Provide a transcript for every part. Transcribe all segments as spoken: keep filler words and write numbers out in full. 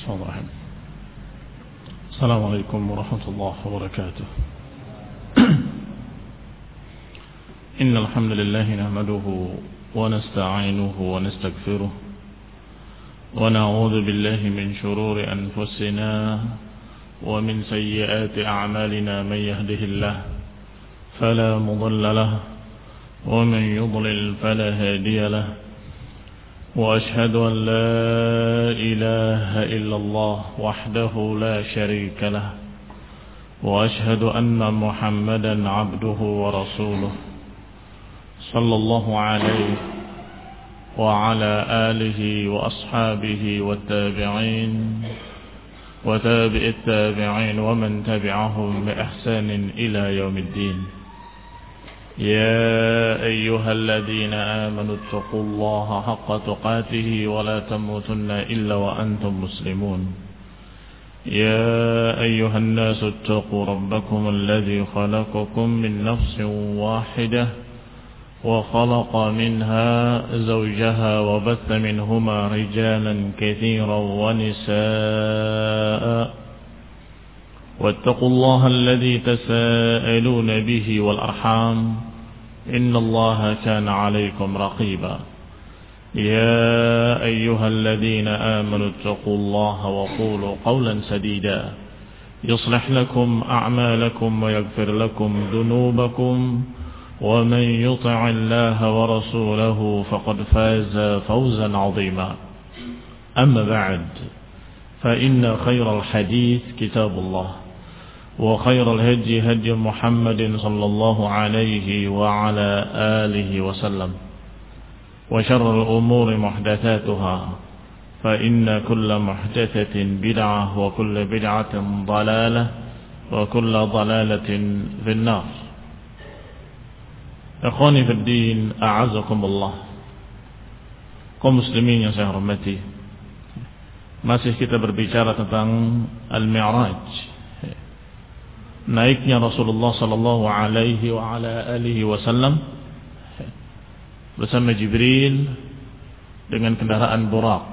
Bismillahirrahmanirrahim. Assalamualaikum warahmatullahi wabarakatuh. Innal hamdalillah nahmaduhu wa nasta'inuhu wa nastaghfiruh wa na'udzu billahi min shururi anfusina wa min sayyiati a'malina man yahdihillahu fala mudilla lahu wa man yudlil fala hadiya lahu. وأشهد أن لا إله إلا الله وحده لا شريك له وأشهد أن محمدا عبده ورسوله صلى الله عليه وعلى آله وأصحابه والتابعين وتابع التابعين ومن تبعهم بإحسان إلى يوم الدين. يا أيها الذين آمنوا اتقوا الله حق تقاته ولا تموتن إلا وأنتم مسلمون. يا أيها الناس اتقوا ربكم الذي خلقكم من نفس واحدة وخلق منها زوجها وبث منهما رجالا كثيرا ونساء واتقوا الله الذي تساءلون به والأرحام إن الله كان عليكم رقيبا. يا أيها الذين آمنوا اتقوا الله وقولوا قولا سديدا يصلح لكم أعمالكم ويغفر لكم ذنوبكم ومن يطع الله ورسوله فقد فاز فوزا عظيما. أما بعد فإن خير الحديث كتاب الله وخير الهدي هدي محمد صلى الله عليه وعلى آله وسلم وشر الأمور محدثاتها فإن كل محدثة بدعة وكل بدعة ضلالة وكل ضلالة في النار. Ikhwani fi din, a'azakumullah. Kaum muslimin yang saya hormati, masih kita berbicara tentang Al-Mi'raj, naiknya Rasulullah sallallahu alaihi wa ala alihi wasallam bersama Jibril dengan kendaraan Buraq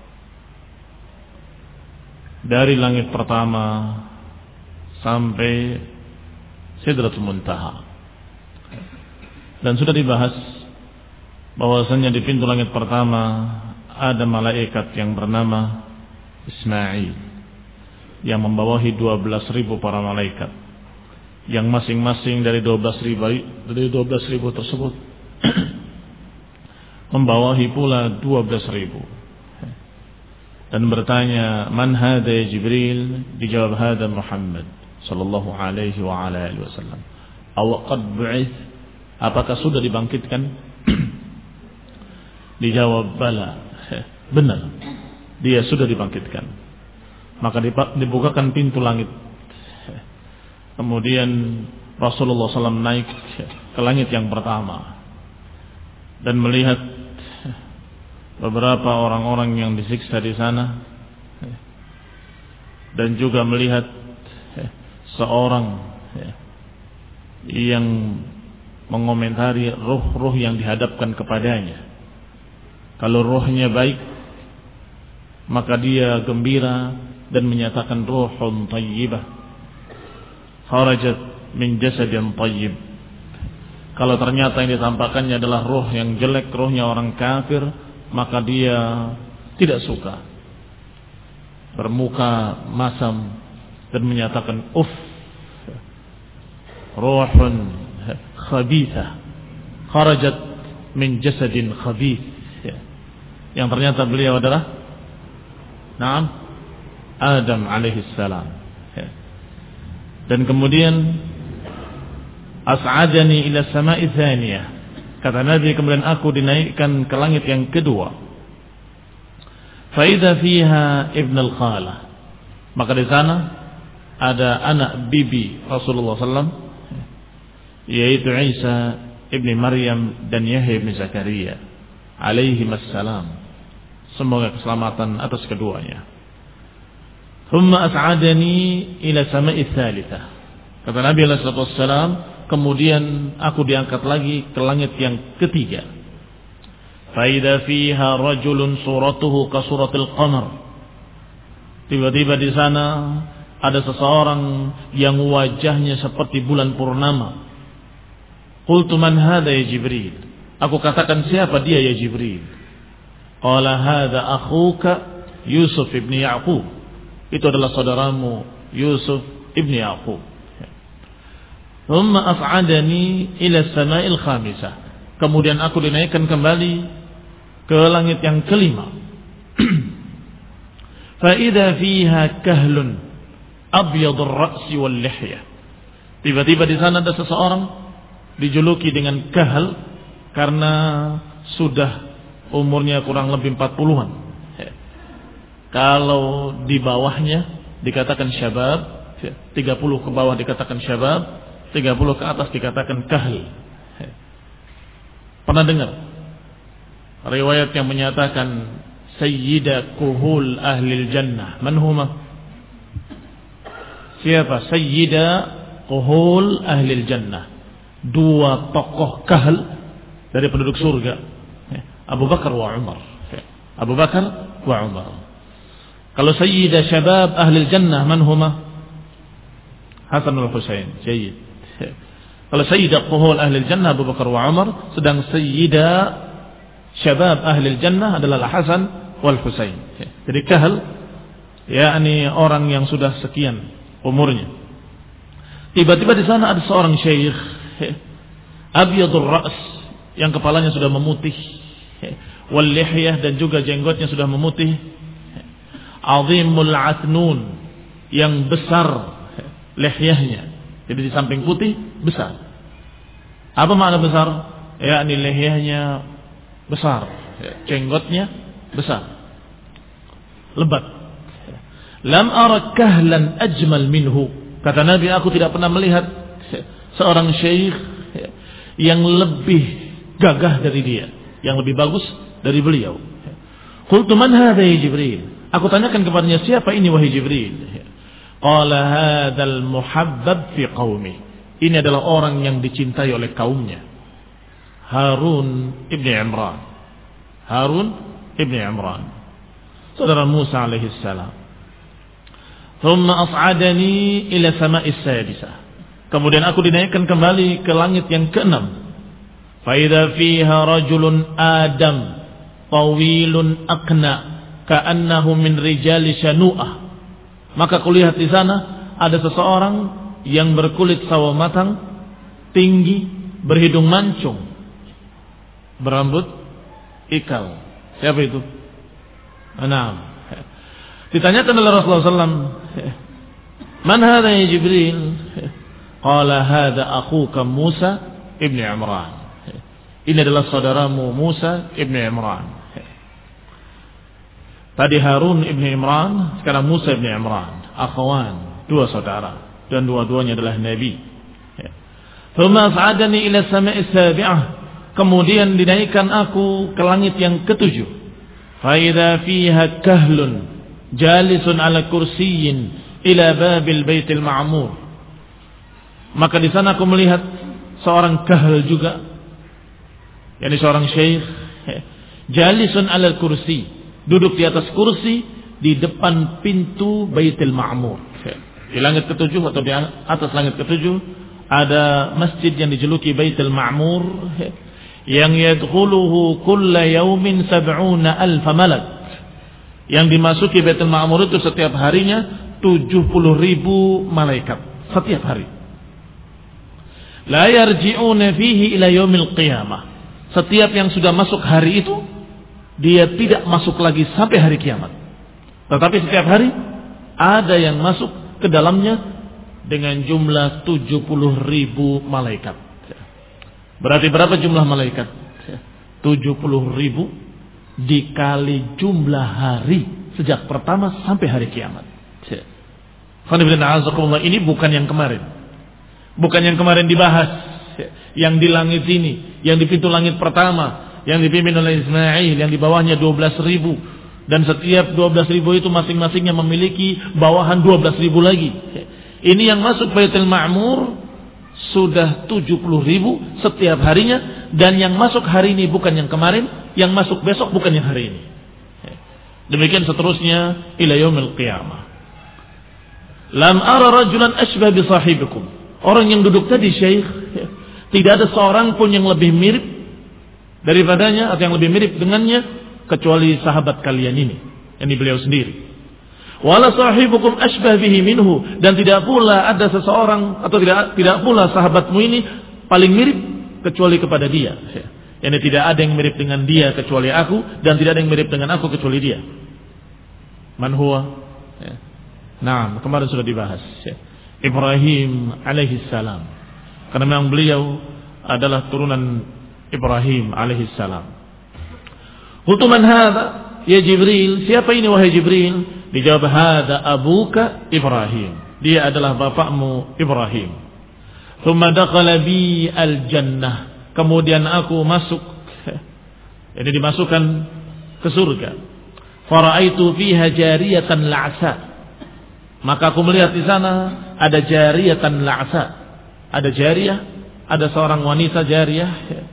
dari langit pertama sampai Sidratul Muntaha. Dan sudah dibahas bahwasanya di pintu langit pertama ada malaikat yang bernama Ismail yang membawahi dua belas ribu para malaikat, yang masing-masing dari dua belas ribu dari dua belas ribu tersebut membawahi pula dua belas ribu, dan bertanya, man hada ya Jibril? Dijawab, hada Muhammad sallallahu alaihi wa ala alihi wasallam. Aw qad bu'its? Apakah sudah dibangkitkan? Dijawab, bala, benar, dia sudah dibangkitkan. Maka dibukakan pintu langit. Kemudian Rasulullah sallallahu alaihi wasallam naik ke langit yang pertama dan melihat beberapa orang-orang yang disiksa di sana, dan juga melihat seorang yang mengomentari ruh-ruh yang dihadapkan kepadanya. Kalau ruhnya baik, maka dia gembira dan menyatakan ruhun tayyibah kharajat min jasadin tayyib. Kalau ternyata yang ditampakkannya adalah ruh yang jelek, ruhnya orang kafir, maka dia tidak suka, bermuka masam dan menyatakan uff, ruhun khabithah kharajat min jasadin khabith. Yang ternyata beliau adalah Naam Adam alaihi salam. Dan kemudian as'adani ila sama'i tsaniyah. Kata Nabi, kemudian aku dinaikkan ke langit yang kedua. Fa idza fiha ibn al-khalah. Maka di sana ada anak bibi Rasulullah sallallahu alaihi wasallam, yaitu Isa ibni Maryam dan Yahya ibn Zakaria alaihi wassalam. Semoga keselamatan atas keduanya. Thumma as'adani ila sama'i tsalitsah. Kata Nabi sallallahu alaihi wasallam, kemudian aku diangkat lagi ke langit yang ketiga. Fa idza fiha rajulun suratuhu ka suratil qamar. Tiba-tiba di sana ada seseorang yang wajahnya seperti bulan purnama. Qultu man hadha ya Jibril? Aku katakan, siapa dia ya Jibril? Qala hadha akhuka Yusuf ibn Ya'qub. Itu adalah saudaramu Yusuf ibn Ya'qub. Thumma as'adani ila as-sama'il khamisah. Kemudian aku dinaikkan kembali ke langit yang kelima. Fa idza fiha kahlun abyadur ra'si wal lihyah. Tiba-tiba di sana ada seseorang dijuluki dengan kahal karena sudah umurnya kurang lebih empat puluhan. Kalau di bawahnya dikatakan syabab, tiga puluh ke bawah dikatakan syabab, tiga puluh ke atas dikatakan kahal. Pernah dengar riwayat yang menyatakan sayyida kuhul ahlil jannah? Man huma? Siapa sayyida kuhul ahlil jannah? Dua tokoh kahal dari penduduk surga, Abu Bakar wa Umar. Abu Bakar wa Umar. Kalau sayyida syabab ahlil jannah man huma? Hasan wal Husain. Jayyid. Kalau sayyida kuhul ahlil jannah Abu Bakar wa Umar, sedang sayyida syabab ahlil jannah adalah Hasan wal Husain. Jadi kahal yakni orang yang sudah sekian umurnya. Tiba-tiba di sana ada seorang syekh abyadur ra's, yang kepalanya sudah memutih, wal lihyah, dan juga jenggotnya sudah memutih, azimul atnun, yang besar lihyahnya. Jadi di samping putih besar. Apa makna besar? Yakni lihyahnya besar, jenggotnya besar, lebat. Lam ara kahlan ajmal minhu. Kata Nabi, aku tidak pernah melihat seorang syekh yang lebih gagah dari dia, yang lebih bagus dari beliau. Qultu man hadha ya Jibril? Aku tanyakan kepadanya, siapa ini wahai Jibril? Qala hadzal muhabbab fi qaumi. Ini adalah orang yang dicintai oleh kaumnya. Harun ibn Imran. Harun ibn Imran, saudara Musa alaihi salam. Thumma as'adani ila sama'is sadisah. Kemudian aku dinaikkan kembali ke langit yang keenam. Fa idza fiha rajulun adam tawilun aqna ka'annahu min rijali shanu'ah. Maka kulihat di sana ada seseorang yang berkulit sawo matang, tinggi, berhidung mancung, berambut ikal. Siapa itu? Anam. Ditanyakan oleh Rasulullah sallallahu alaihi wasallam, man hadha ya Jibril? Qala hadha akhuka Musa ibn Imran. Ini adalah saudaramu Musa ibn Imran. Tadi Harun ibn Imran, sekarang Musa ibn Imran. Akhwan, dua saudara, dan dua-duanya adalah Nabi. Thumma as'adani ila sama'is sabi'ah. Kemudian dinaikkan aku ke langit yang ketujuh. Fa idza fiha kahlun jalisun ala kursiyyin ila babil baitil ma'mur. Maka di sana aku melihat seorang kahal juga, yakni seorang syekh, jalisun ala kursi, duduk di atas kursi di depan pintu Baitul Ma'mur. Di langit ketujuh atau di atas langit ketujuh ada masjid yang dijuluki Baitul Ma'mur, yang yadkhuluhu kulla yaumin sab'una alfa malak. Yang dimasuki Baitul Ma'mur itu setiap harinya tujuh puluh ribu malaikat setiap hari. La yarji'una fihi ila yaumil qiyamah. Setiap yang sudah masuk hari itu, dia tidak masuk lagi sampai hari kiamat. Tetapi setiap hari ada yang masuk ke dalamnya dengan jumlah tujuh puluh ribu malaikat. Berarti berapa jumlah malaikat? tujuh puluh ribu dikali jumlah hari sejak pertama sampai hari kiamat. Ini bukan yang kemarin. Bukan yang kemarin dibahas. Yang di langit ini, yang di pintu langit pertama, yang dipimpin oleh Ismail, yang di bawahnya dua belas ribu. Dan setiap dua belas ribu itu masing-masingnya memiliki bawahan dua belas ribu lagi. Ini yang masuk Baitul Ma'mur sudah tujuh puluh ribu setiap harinya. Dan yang masuk hari ini bukan yang kemarin, yang masuk besok bukan yang hari ini. Demikian seterusnya ila yaumil qiyamah. Lam ara rajulan asbah bi sahibikum. Orang yang duduk tadi Syekh, tidak ada seorang pun yang lebih mirip daripadanya atau yang lebih mirip dengannya kecuali sahabat kalian ini, yakni beliau sendiri. Wala sahibukum asbah bihi minhu, dan tidak pula ada seseorang atau tidak tidak pula sahabatmu ini paling mirip kecuali kepada dia. Yani tidak ada yang mirip dengan dia kecuali aku, dan tidak ada yang mirip dengan aku kecuali dia. Man huwa? Ya. Nah, kemarin sudah dibahas. Ya. Ibrahim alaihi salam. Karena memang beliau adalah turunan Ibrahim alaihi salam. Qultu man hadha? Ya Jibril, siapa ini wahai Jibril? Dijawab, hadha abuka Ibrahim. Dia adalah bapakmu Ibrahim. Thumma dakhala bi al-jannah. Kemudian aku masuk, ini dimasukkan ke surga. Faraitu fiha jariyatan la'sa. Maka aku melihat di sana ada jariyatan la'sa. Ada jariyah, ada seorang wanita jariyah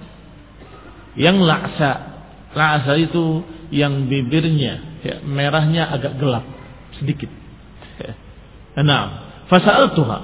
yang la'sa. La'sa itu yang bibirnya ya, merahnya agak gelap sedikit. Nah, fasa'altuha.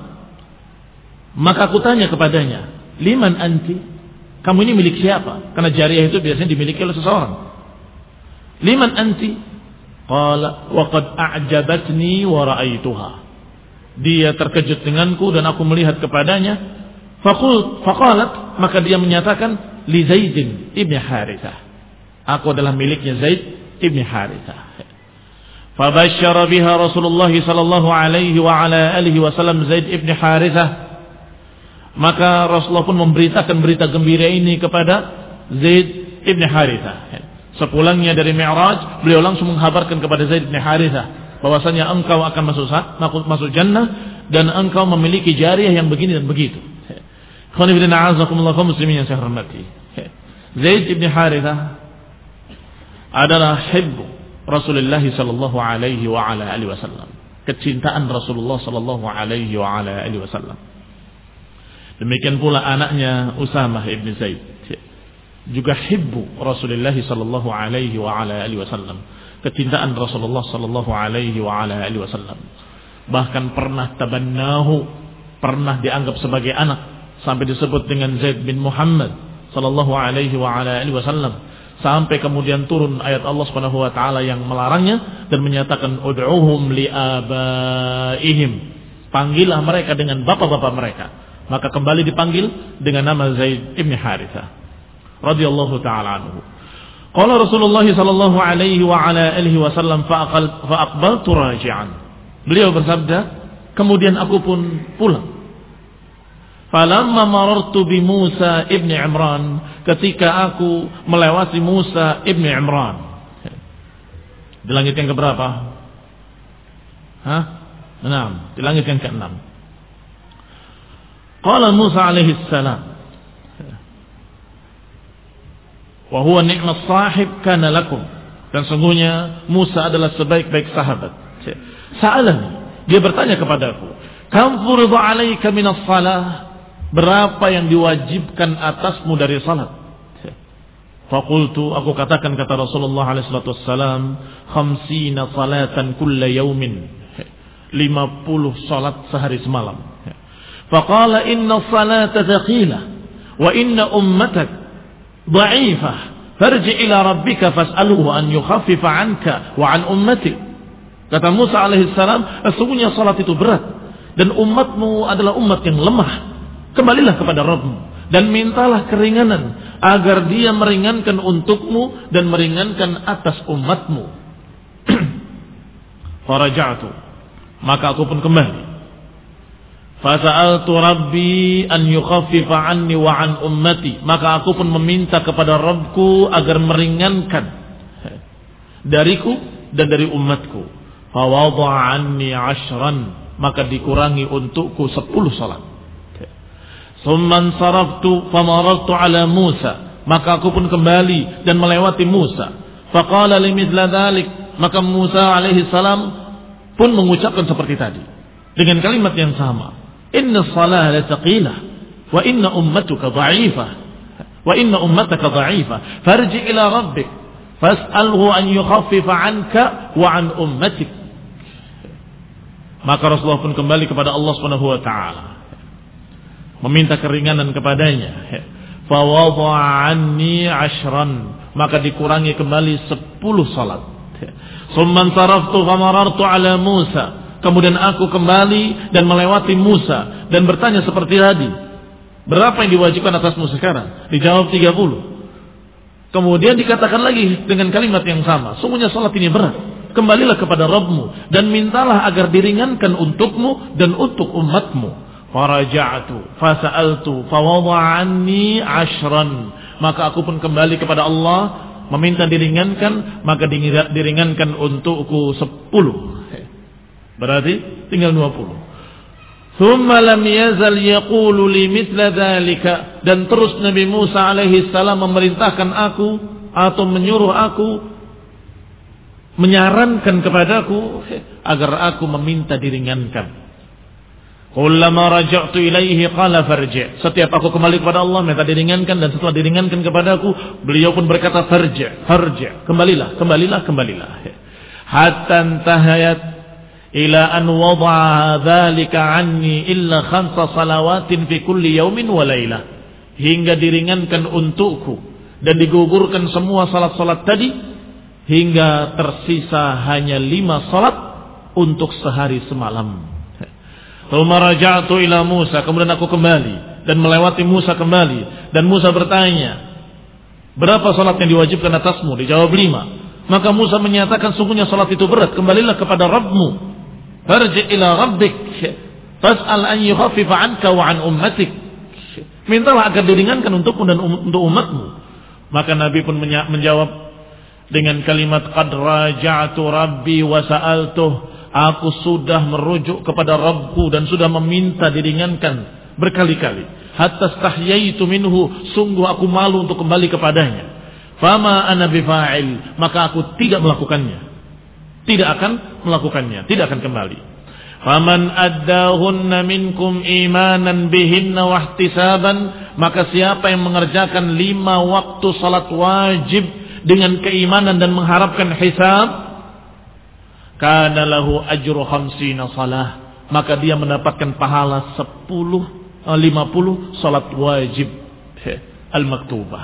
Maka aku tanya kepadanya, liman anti? Kamu ini milik siapa? Karena jariyah itu biasanya dimiliki oleh seseorang. Liman anti? Qala wa qad a'jabatni wa ra'aituha. Dia terkejut denganku dan aku melihat kepadanya. Faqult faqalat, maka dia menyatakan li Zaid ibn Harithah. Aku adalah miliknya Zaid ibn Harithah. Fabasyara biha Rasulullah sallallahu alaihi wa ala alihi wasallam Zaid ibn Harithah. Maka Rasulullah pun memberitakan berita gembira ini kepada Zaid ibn Harithah. Sepulangnya dari Mi'raj, beliau langsung menghabarkan kepada Zaid ibn Harithah bahwasanya engkau akan masuk masuk jannah dan engkau memiliki jariyah yang begini dan begitu. Khonifidina azakumullah kaum muslimin yang saya hormati. Zaid ibn Harithah adalah hibbu Rasulullah sallallahu alaihi wa ala alihi wasallam. Kecintaan Rasulullah sallallahu alaihi wa ala alihi wasallam. Demikian pula anaknya Usamah ibn Zaid juga hibbu Rasulullah sallallahu alaihi wa ala alihi wasallam. Kecintaan Rasulullah sallallahu alaihi wa ala alihi wasallam. Bahkan pernah tabannahu, pernah dianggap sebagai anak sampai disebut dengan Zaid bin Muhammad sallallahu alaihi wa ala alihi wasallam. Sampai kemudian turun ayat Allah Subhanahu wa taala yang melarangnya dan menyatakan ud'uhum li abaihim. Panggillah mereka dengan bapak-bapak mereka. Maka kembali dipanggil dengan nama Zaid ibn Harithah radhiyallahu taala anhu. Qala Rasulullah sallallahu alaihi wa ala alihi wasallam fa aqbaltu raji'an. Beliau bersabda, kemudian aku pun pulang. Falamma marartu bi Musa ibn Imran, ketika aku melewati Musa ibn Imran. Di langit yang keberapa? Hah? enam. Di langit yang keenam. Qala Musa alaihi salam, wa huwa ni'mas sahib kana lakum. Dan sungguhnya Musa adalah sebaik-baik sahabat. Sa'alani, dia bertanya kepadaku, kam furida 'alaika minas salah? Berapa yang diwajibkan atasmu dari salat? Faqultu, aku katakan kata Rasulullah alaihi salatu wassalam, khamsina salatan kulla yaumin. lima puluh salat sehari semalam. Faqala inna salata thaqilah wa inna ummatak dha'ifah farji ila rabbika fas'alhu an yukhaffifa 'anka wa 'an ummatik. Kata Musa alaihi salam, sesungguhnya salat itu berat dan umatmu adalah umat yang lemah. Kembalilah kepada Rabbmu dan mintalah keringanan agar dia meringankan untukmu dan meringankan atas umatmu. Faraja'tu, maka aku pun kembali. Fasa'altu Rabbi an yukhaffifa 'anni wa 'an ummati, maka aku pun meminta kepada Rabbku agar meringankan dariku dan dari umatku. Fawadha'a 'anni 'ashran, maka dikurangi untukku sepuluh salat. Summan saraftu famarartu ala Musa, maka aku pun kembali dan melewati Musa. Faqala limithla dhalik, maka Musa alaihi salam pun mengucapkan seperti tadi dengan kalimat yang sama. Inna salah la thaqilah wa inna ummatuka dha'ifah wa inna ummataka dha'ifah farji ila rabbik fas'alhu an yukhaffifa 'anka wa 'an ummatik. Maka Rasulullah pun kembali kepada Allah Subhanahu wa taala, meminta keringanan kepadanya. Fa wada'a 'anni 'ashran, maka dikurangi kembali sepuluh salat. Summan saraftu famarartu 'ala Musa, kemudian aku kembali dan melewati Musa dan bertanya seperti tadi, berapa yang diwajibkan atasmu sekarang? Dijawab tiga puluh. Kemudian dikatakan lagi dengan kalimat yang sama, sungguhnya salat ini berat. Kembalilah kepada Rabbmu dan mintalah agar diringankan untukmu dan untuk umatmu. Faraja'tu fasa'altu fawadha'a 'anni 'ashran, maka aku pun kembali kepada Allah meminta diringankan, maka diringankan untukku sepuluh. Berarti tinggal dua puluh. Thumma lam yazal yaqulu li mithla dzalika, dan terus Nabi Musa alaihi salam memerintahkan aku atau menyuruh aku, menyarankan kepadaku agar aku meminta diringankan. Kullama raja'tu ilaihi qala farji', setiap aku kembali kepada Allah minta diringankan, dan setelah diringankan kepadaku beliau pun berkata farji' farji', kembalilah kembalilah kembalilah, hatta intahayat ila an wada'a dzalika 'anni illa khamsa salawatin fi kulli yaumin wa lailah, hingga diringankan untukku dan digugurkan semua salat-salat tadi hingga tersisa hanya lima salat untuk sehari semalam. Tsumma raja'tu ila Musa, kemudian aku kembali dan melewati Musa kembali, dan Musa bertanya, berapa salat yang diwajibkan atasmu? Dijawab lima. Maka Musa menyatakan, sungguhnya salat itu berat, kembalilah kepada Rabbmu. Farji' ila rabbik fas'al an yukhaffifa 'anka wa 'an ummatik, mintalah agar diringankan untukmu dan um, untuk umatmu. Maka Nabi pun menjawab dengan kalimat qad raja'tu rabbi wa sa'altuh, aku sudah merujuk kepada Rabbku dan sudah meminta diringankan berkali-kali. Hatta stahyaitu minhu, sungguh aku malu untuk kembali kepadanya. Fama ana bifa'il, maka aku tidak melakukannya. Tidak akan melakukannya, tidak akan kembali. Faman addahunna minkum imanan bihinna wahtisaban, maka siapa yang mengerjakan lima waktu salat wajib dengan keimanan dan mengharapkan hisab, kana lahu ajru khamsina salah, maka dia mendapatkan pahala sepuluh, lima puluh salat wajib al-maktubah.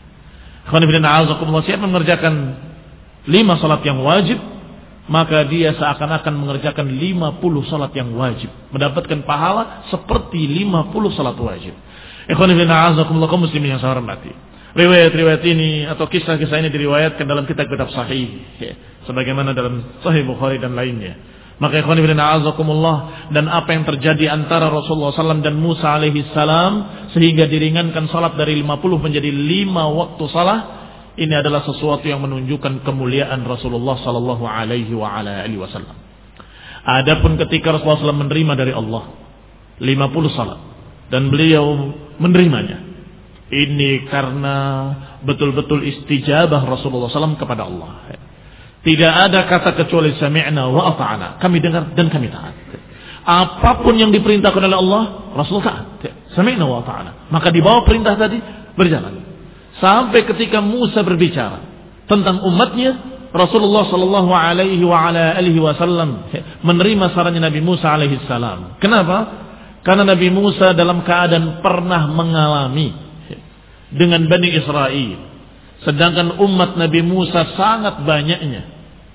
Siapa mengerjakan lima salat yang wajib, maka dia seakan-akan mengerjakan lima puluh salat yang wajib, mendapatkan pahala seperti lima puluh salat wajib. Ikhwan fillah, a'azakumullah kaum muslimin yang saya hormati. Riwayat-riwayat ini atau kisah-kisah ini diriwayatkan dalam kitab-kitab sahih, sebagaimana dalam Sahih Bukhari dan lainnya. Maka ikhwan fillah, a'azakumullah, dan apa yang terjadi antara Rasulullah sallallahu alaihi wasallam dan Musa alaihi salam sehingga diringankan salat dari lima puluh menjadi lima waktu salat, ini adalah sesuatu yang menunjukkan kemuliaan Rasulullah sallallahu alaihi wasallam. Adapun ketika Rasulullah sallallahu alaihi wasallam menerima dari Allah lima puluh salat dan beliau menerimanya, ini karena betul-betul istijabah Rasulullah sallallahu alaihi wasallam kepada Allah. Tidak ada kata kecuali sami'na wa ata'na, kami dengar dan kami taat. Apapun yang diperintahkan oleh Allah, Rasul taat. Sami'na wa ata'na. Maka di bawah perintah tadi berjalan. Sampai ketika Musa berbicara tentang umatnya, Rasulullah sallallahu alaihi wa ala alihi wasallam menerima sarannya Nabi Musa alaihi salam. Kenapa? Karena Nabi Musa dalam keadaan pernah mengalami dengan Bani Israel, sedangkan umat Nabi Musa sangat banyaknya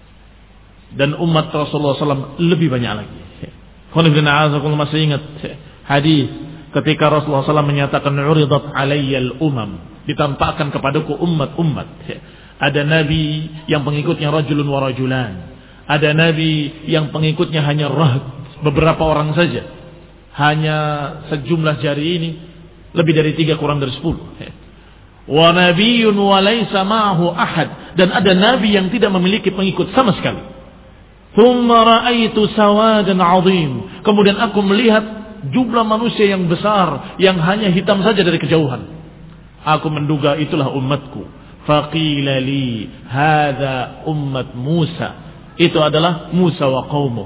dan umat Rasulullah sallallahu alaihi wasallam lebih banyak lagi. Kalau masih ingat hadis ketika Rasulullah sallallahu alaihi wasallam menyatakan uridat alayyal umam, ditampakkan kepadaku umat-umat. Ada nabi yang pengikutnya rajulun wa rajulan, ada nabi yang pengikutnya hanya rahb, beberapa orang saja, hanya sejumlah jari ini, lebih dari tiga kurang dari sepuluh. Wa nabiyyun wa laysa ma'ahu ahad, dan ada nabi yang tidak memiliki pengikut sama sekali. Thumma ra'aitu sawadan 'azim, kemudian aku melihat jumlah manusia yang besar yang hanya hitam saja dari kejauhan. Aku menduga itulah umatku. Faqila li hadza ummat Musa, itu adalah Musa wa qaumuh.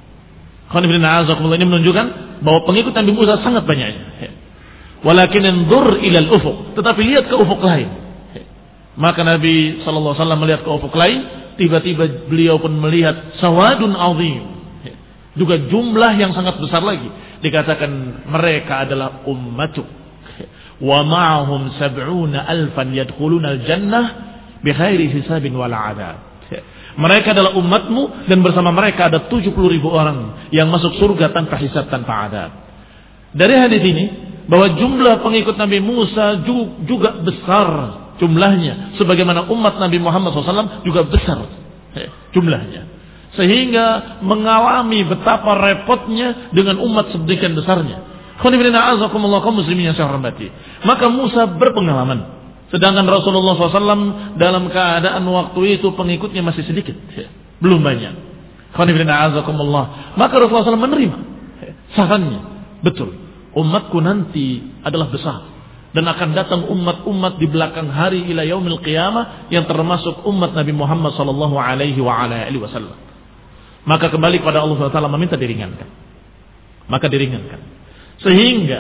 Ini menunjukkan bahwa pengikut Nabi Musa sangat banyaknya. Walakin anzur ila al-ufuq, tetapi lihat ke ufuk lain. Maka Nabi sallallahu alaihi wasallam melihat ke ufuk lain, tiba-tiba beliau pun melihat sawadun azim. Juga jumlah yang sangat besar lagi. Dikatakan mereka adalah ummatuk. Wa ma'ahum sab'una alfan yadkhuluna al-jannah bighairi hisabin wala 'adzab. Mereka adalah umatmu dan bersama mereka ada tujuh puluh ribu orang yang masuk surga tanpa hisab, tanpa adab. Dari hadis ini bahwa jumlah pengikut Nabi Musa juga besar jumlahnya, sebagaimana umat Nabi Muhammad shallallahu alaihi wasallam juga besar jumlahnya, sehingga mengalami betapa repotnya dengan umat sedemikian besarnya. Muslimin yang saya hormati. Maka Musa berpengalaman, sedangkan Rasulullah shallallahu alaihi wasallam dalam keadaan waktu itu pengikutnya masih sedikit, belum banyak. Maka Rasulullah shallallahu alaihi wasallam menerima sarannya. Betul, umatku nanti adalah besar dan akan datang umat-umat di belakang hari ila yaumil qiyamah yang termasuk umat Nabi Muhammad sallallahu alaihi wa ala alihi wasallam. Maka kembali kepada Allah subhanahu wa taala meminta diringankan. Maka diringankan. Sehingga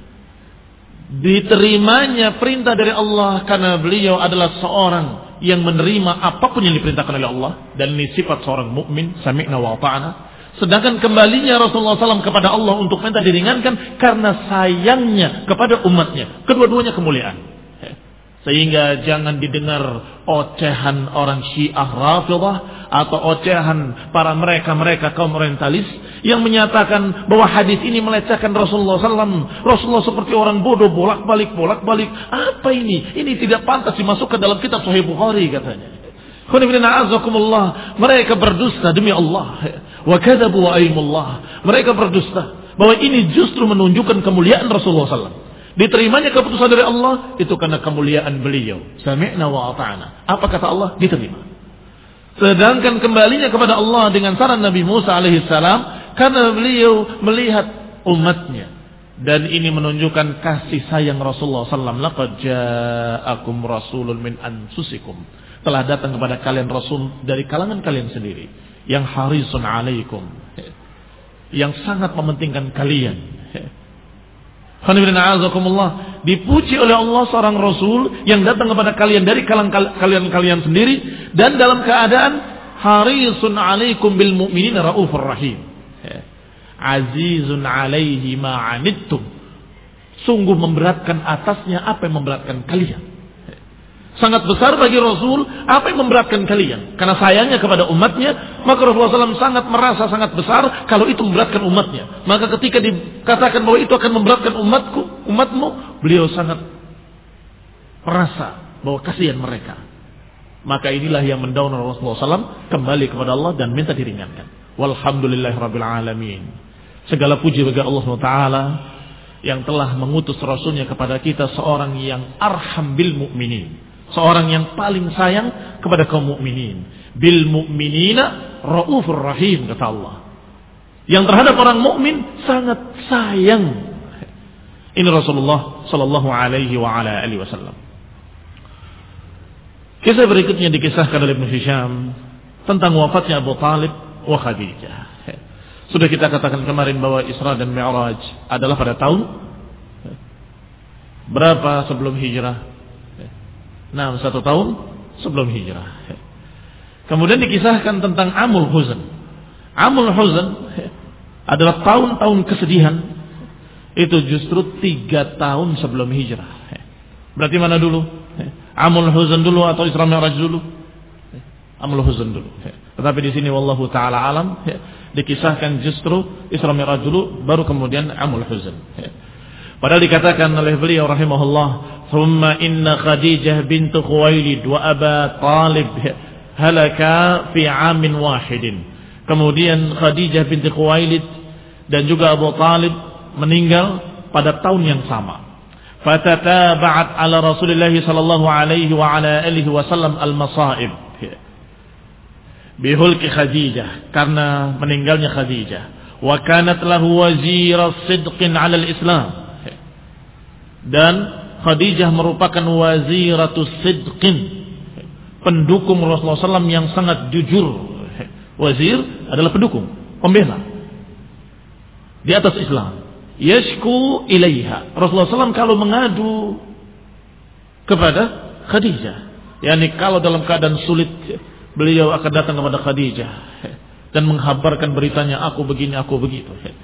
diterimanya perintah dari Allah karena beliau adalah seorang yang menerima apapun yang diperintahkan oleh Allah, dan ini sifat seorang mukmin, sami'na wa ata'na. Sedangkan kembalinya Rasulullah shallallahu alaihi wasallam kepada Allah untuk minta diringankan karena sayangnya kepada umatnya. Kedua-duanya kemuliaan. Sehingga jangan didengar ocehan orang Syiah Rafidah atau ocehan para mereka-mereka kaum orientalis yang menyatakan bahwa hadis ini melecehkan Rasulullah shallallahu alaihi wasallam. Rasulullah seperti orang bodoh, bolak-balik, bolak-balik. Apa ini? Ini tidak pantas dimasukkan dalam kitab Sahih Bukhari katanya. Mereka berdusta demi Allah. Wa kadzabu wa aimullah. Mereka berdusta bahwa ini justru menunjukkan kemuliaan Rasulullah shallallahu alaihi wasallam. Diterimanya keputusan dari Allah itu karena kemuliaan beliau. Sami'na wa ata'na. Apa kata Allah? Diterima. Sedangkan kembalinya kepada Allah dengan saran Nabi Musa alaihissalam karena beliau melihat umatnya. Dan ini menunjukkan kasih sayang Rasulullah shallallahu alaihi wasallam. Laqad ja'akum rasulun min anfusikum. Telah datang kepada kalian Rasul dari kalangan kalian sendiri, yang harisun alaikum, yang sangat mementingkan kalian. Dipuji oleh Allah seorang Rasul yang datang kepada kalian dari kalangan kalian-kalian sendiri, dan dalam keadaan harisun alaikum bil mu'minin raufur rahim. Azizun alaihi ma'anittum. Sungguh memberatkan atasnya apa yang memberatkan kalian. Sangat besar bagi Rasul apa yang memberatkan kalian. Karena sayangnya kepada umatnya, maka Rasulullah shallallahu alaihi wasallam sangat merasa sangat besar kalau itu memberatkan umatnya. Maka ketika dikatakan bahwa itu akan memberatkan umatku, umatmu, beliau sangat merasa bahwa kasihan mereka. Maka inilah yang mendorong Rasulullah shallallahu alaihi wasallam kembali kepada Allah dan minta diringankan. Walhamdulillahirabbil alamin. Segala puji bagi Allah subhanahu wa taala yang telah mengutus Rasulnya kepada kita, seorang yang arham bil mu'minin, seorang yang paling sayang kepada kaum mukminin. Bil mu'minina raufur rahim, kata Allah. Yang terhadap orang mukmin sangat sayang. Ini Rasulullah sallallahu alaihi wa ala alihi wasallam. Kisah berikutnya dikisahkan oleh Ibnu Hisham tentang wafatnya Abu Talib wa Khadijah. Sudah kita katakan kemarin bahwa Isra dan Mi'raj adalah pada tahun berapa sebelum hijrah? Nah, satu tahun sebelum hijrah. Kemudian dikisahkan tentang Amul Huzn. Amul Huzn adalah tahun-tahun kesedihan. Itu justru tiga tahun sebelum hijrah. Berarti mana dulu? Amul Huzn dulu atau Isra Mi'raj dulu? Amul Huzn dulu. Tetapi di sini wallahu taala alam dikisahkan justru Isra Mi'raj dulu, baru kemudian Amul Huzn. Padahal dikatakan oleh beliau rahimahullah, "Thumma inna Khadijah bint Khuwailid wa Aba Talib halaka fi 'amin wahidin." Kemudian Khadijah binti Khuwailid dan juga Abu Talib meninggal pada tahun yang sama. Fatataba'at 'ala Rasulillah sallallahu alaihi wa ala alihi wasallam al-masa'ib. Bihulki Khadijah, karena meninggalnya Khadijah. Wa kanat lahu wazira sidqin 'ala al-Islam. Dan Khadijah merupakan waziratus sidqin, pendukung Rasulullah shallallahu alaihi wasallam yang sangat jujur. Wazir adalah pendukung, pembela di atas Islam. Yashku ilaiha. Rasulullah shallallahu alaihi wasallam kalau mengadu kepada Khadijah, yakni kalau dalam keadaan sulit beliau akan datang kepada Khadijah dan menghabarkan beritanya, aku begini, aku begitu.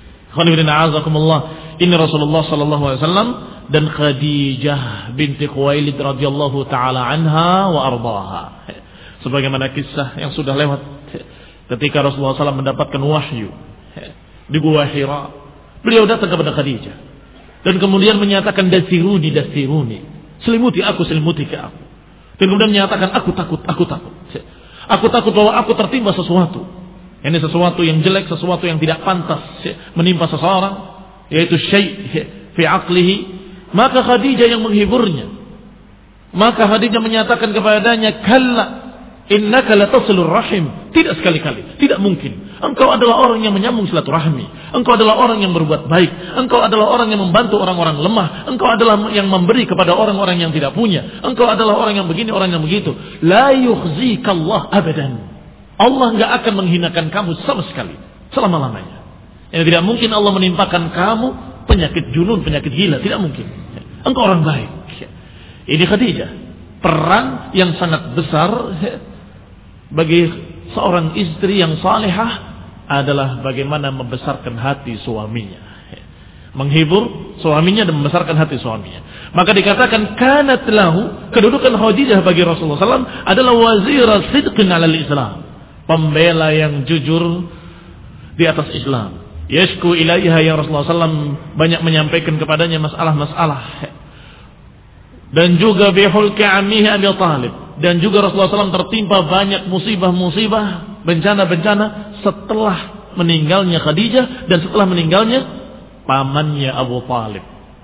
Ini Rasulullah sallallahu alaihi wasallam dan Khadijah binti Khuwailid radhiyallahu taala anha wa ardhaha. Sebagaimana kisah yang sudah lewat ketika Rasulullah sallallahu alaihi wasallam mendapatkan wahyu di Gua Hira, beliau datang kepada Khadijah dan kemudian menyatakan dasiruni dasiruni, selimuti aku, selimuti ke aku. Dan kemudian menyatakan aku takut, aku takut. Aku takut bahwa aku tertimpa sesuatu. Ini sesuatu yang jelek, sesuatu yang tidak pantas menimpa seseorang, yaitu syai' fi aqlihi. Maka Khadijah yang menghiburnya. Maka Khadijah menyatakan kepadanya, "Kalla, innaka latasilur rahim." Tidak sekali-kali, tidak mungkin. Engkau adalah orang yang menyambung silaturahmi. Engkau adalah orang yang berbuat baik. Engkau adalah orang yang membantu orang-orang lemah. Engkau adalah yang memberi kepada orang-orang yang tidak punya. Engkau adalah orang yang begini, orang yang begitu. La yukhzikallah abadan. Allah enggak akan menghinakan kamu sama sekali selama-lamanya. Ini tidak mungkin Allah menimpakan kamu penyakit junun, penyakit gila, tidak mungkin. Engkau orang baik. Ini Khadijah, peran yang sangat besar bagi seorang istri yang salihah adalah bagaimana membesarkan hati suaminya, menghibur suaminya dan membesarkan hati suaminya. Maka dikatakan kanat lahu, kedudukan Khadijah bagi Rasulullah sallallahu alaihi wasallam adalah wazira sidqin alal Islam, pembela yang jujur di atas Islam. Yashku ilaiha, yang Rasulullah sallallahu alaihi wasallam banyak menyampaikan kepadanya masalah-masalah. Dan juga bihulki ammihi Abi Talib. Dan juga Rasulullah sallallahu alaihi wasallam tertimpa banyak musibah-musibah, bencana-bencana setelah meninggalnya Khadijah dan setelah meninggalnya pamannya Abu Talib.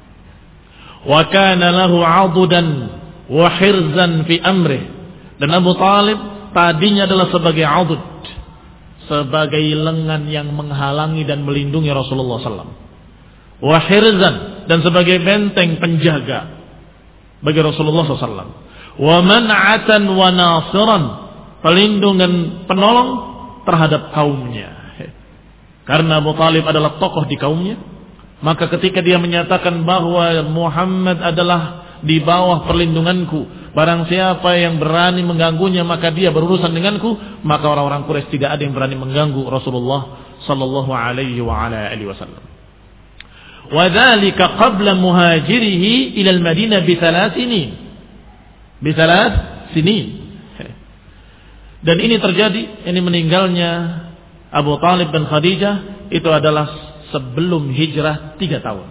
Wa kana lahu 'adudan wa hirzan fi amrih. Dan Abu Talib tadinya adalah sebagai 'adud, sebagai lengan yang menghalangi dan melindungi Rasulullah sallallahu alaihi wasallam. Wa hirzan, dan sebagai benteng penjaga bagi Rasulullah sallallahu alaihi wasallam. Wa man'atan wa nasiran, pelindung dan penolong terhadap kaumnya. Karena Abu Talib adalah tokoh di kaumnya, maka ketika dia menyatakan bahwa Muhammad adalah di bawah perlindunganku, barang siapa yang berani mengganggunya maka dia berurusan denganku, maka orang-orang Quraisy tidak ada yang berani mengganggu Rasulullah sallallahu alaihi wa ala alihi wasallam. Wa dzalika qabla muhajirihi ila al-Madinah bi thalath sinin. Bi thalath sinin. Dan ini terjadi, ini meninggalnya Abu Talib dan Khadijah itu adalah sebelum hijrah tiga tahun.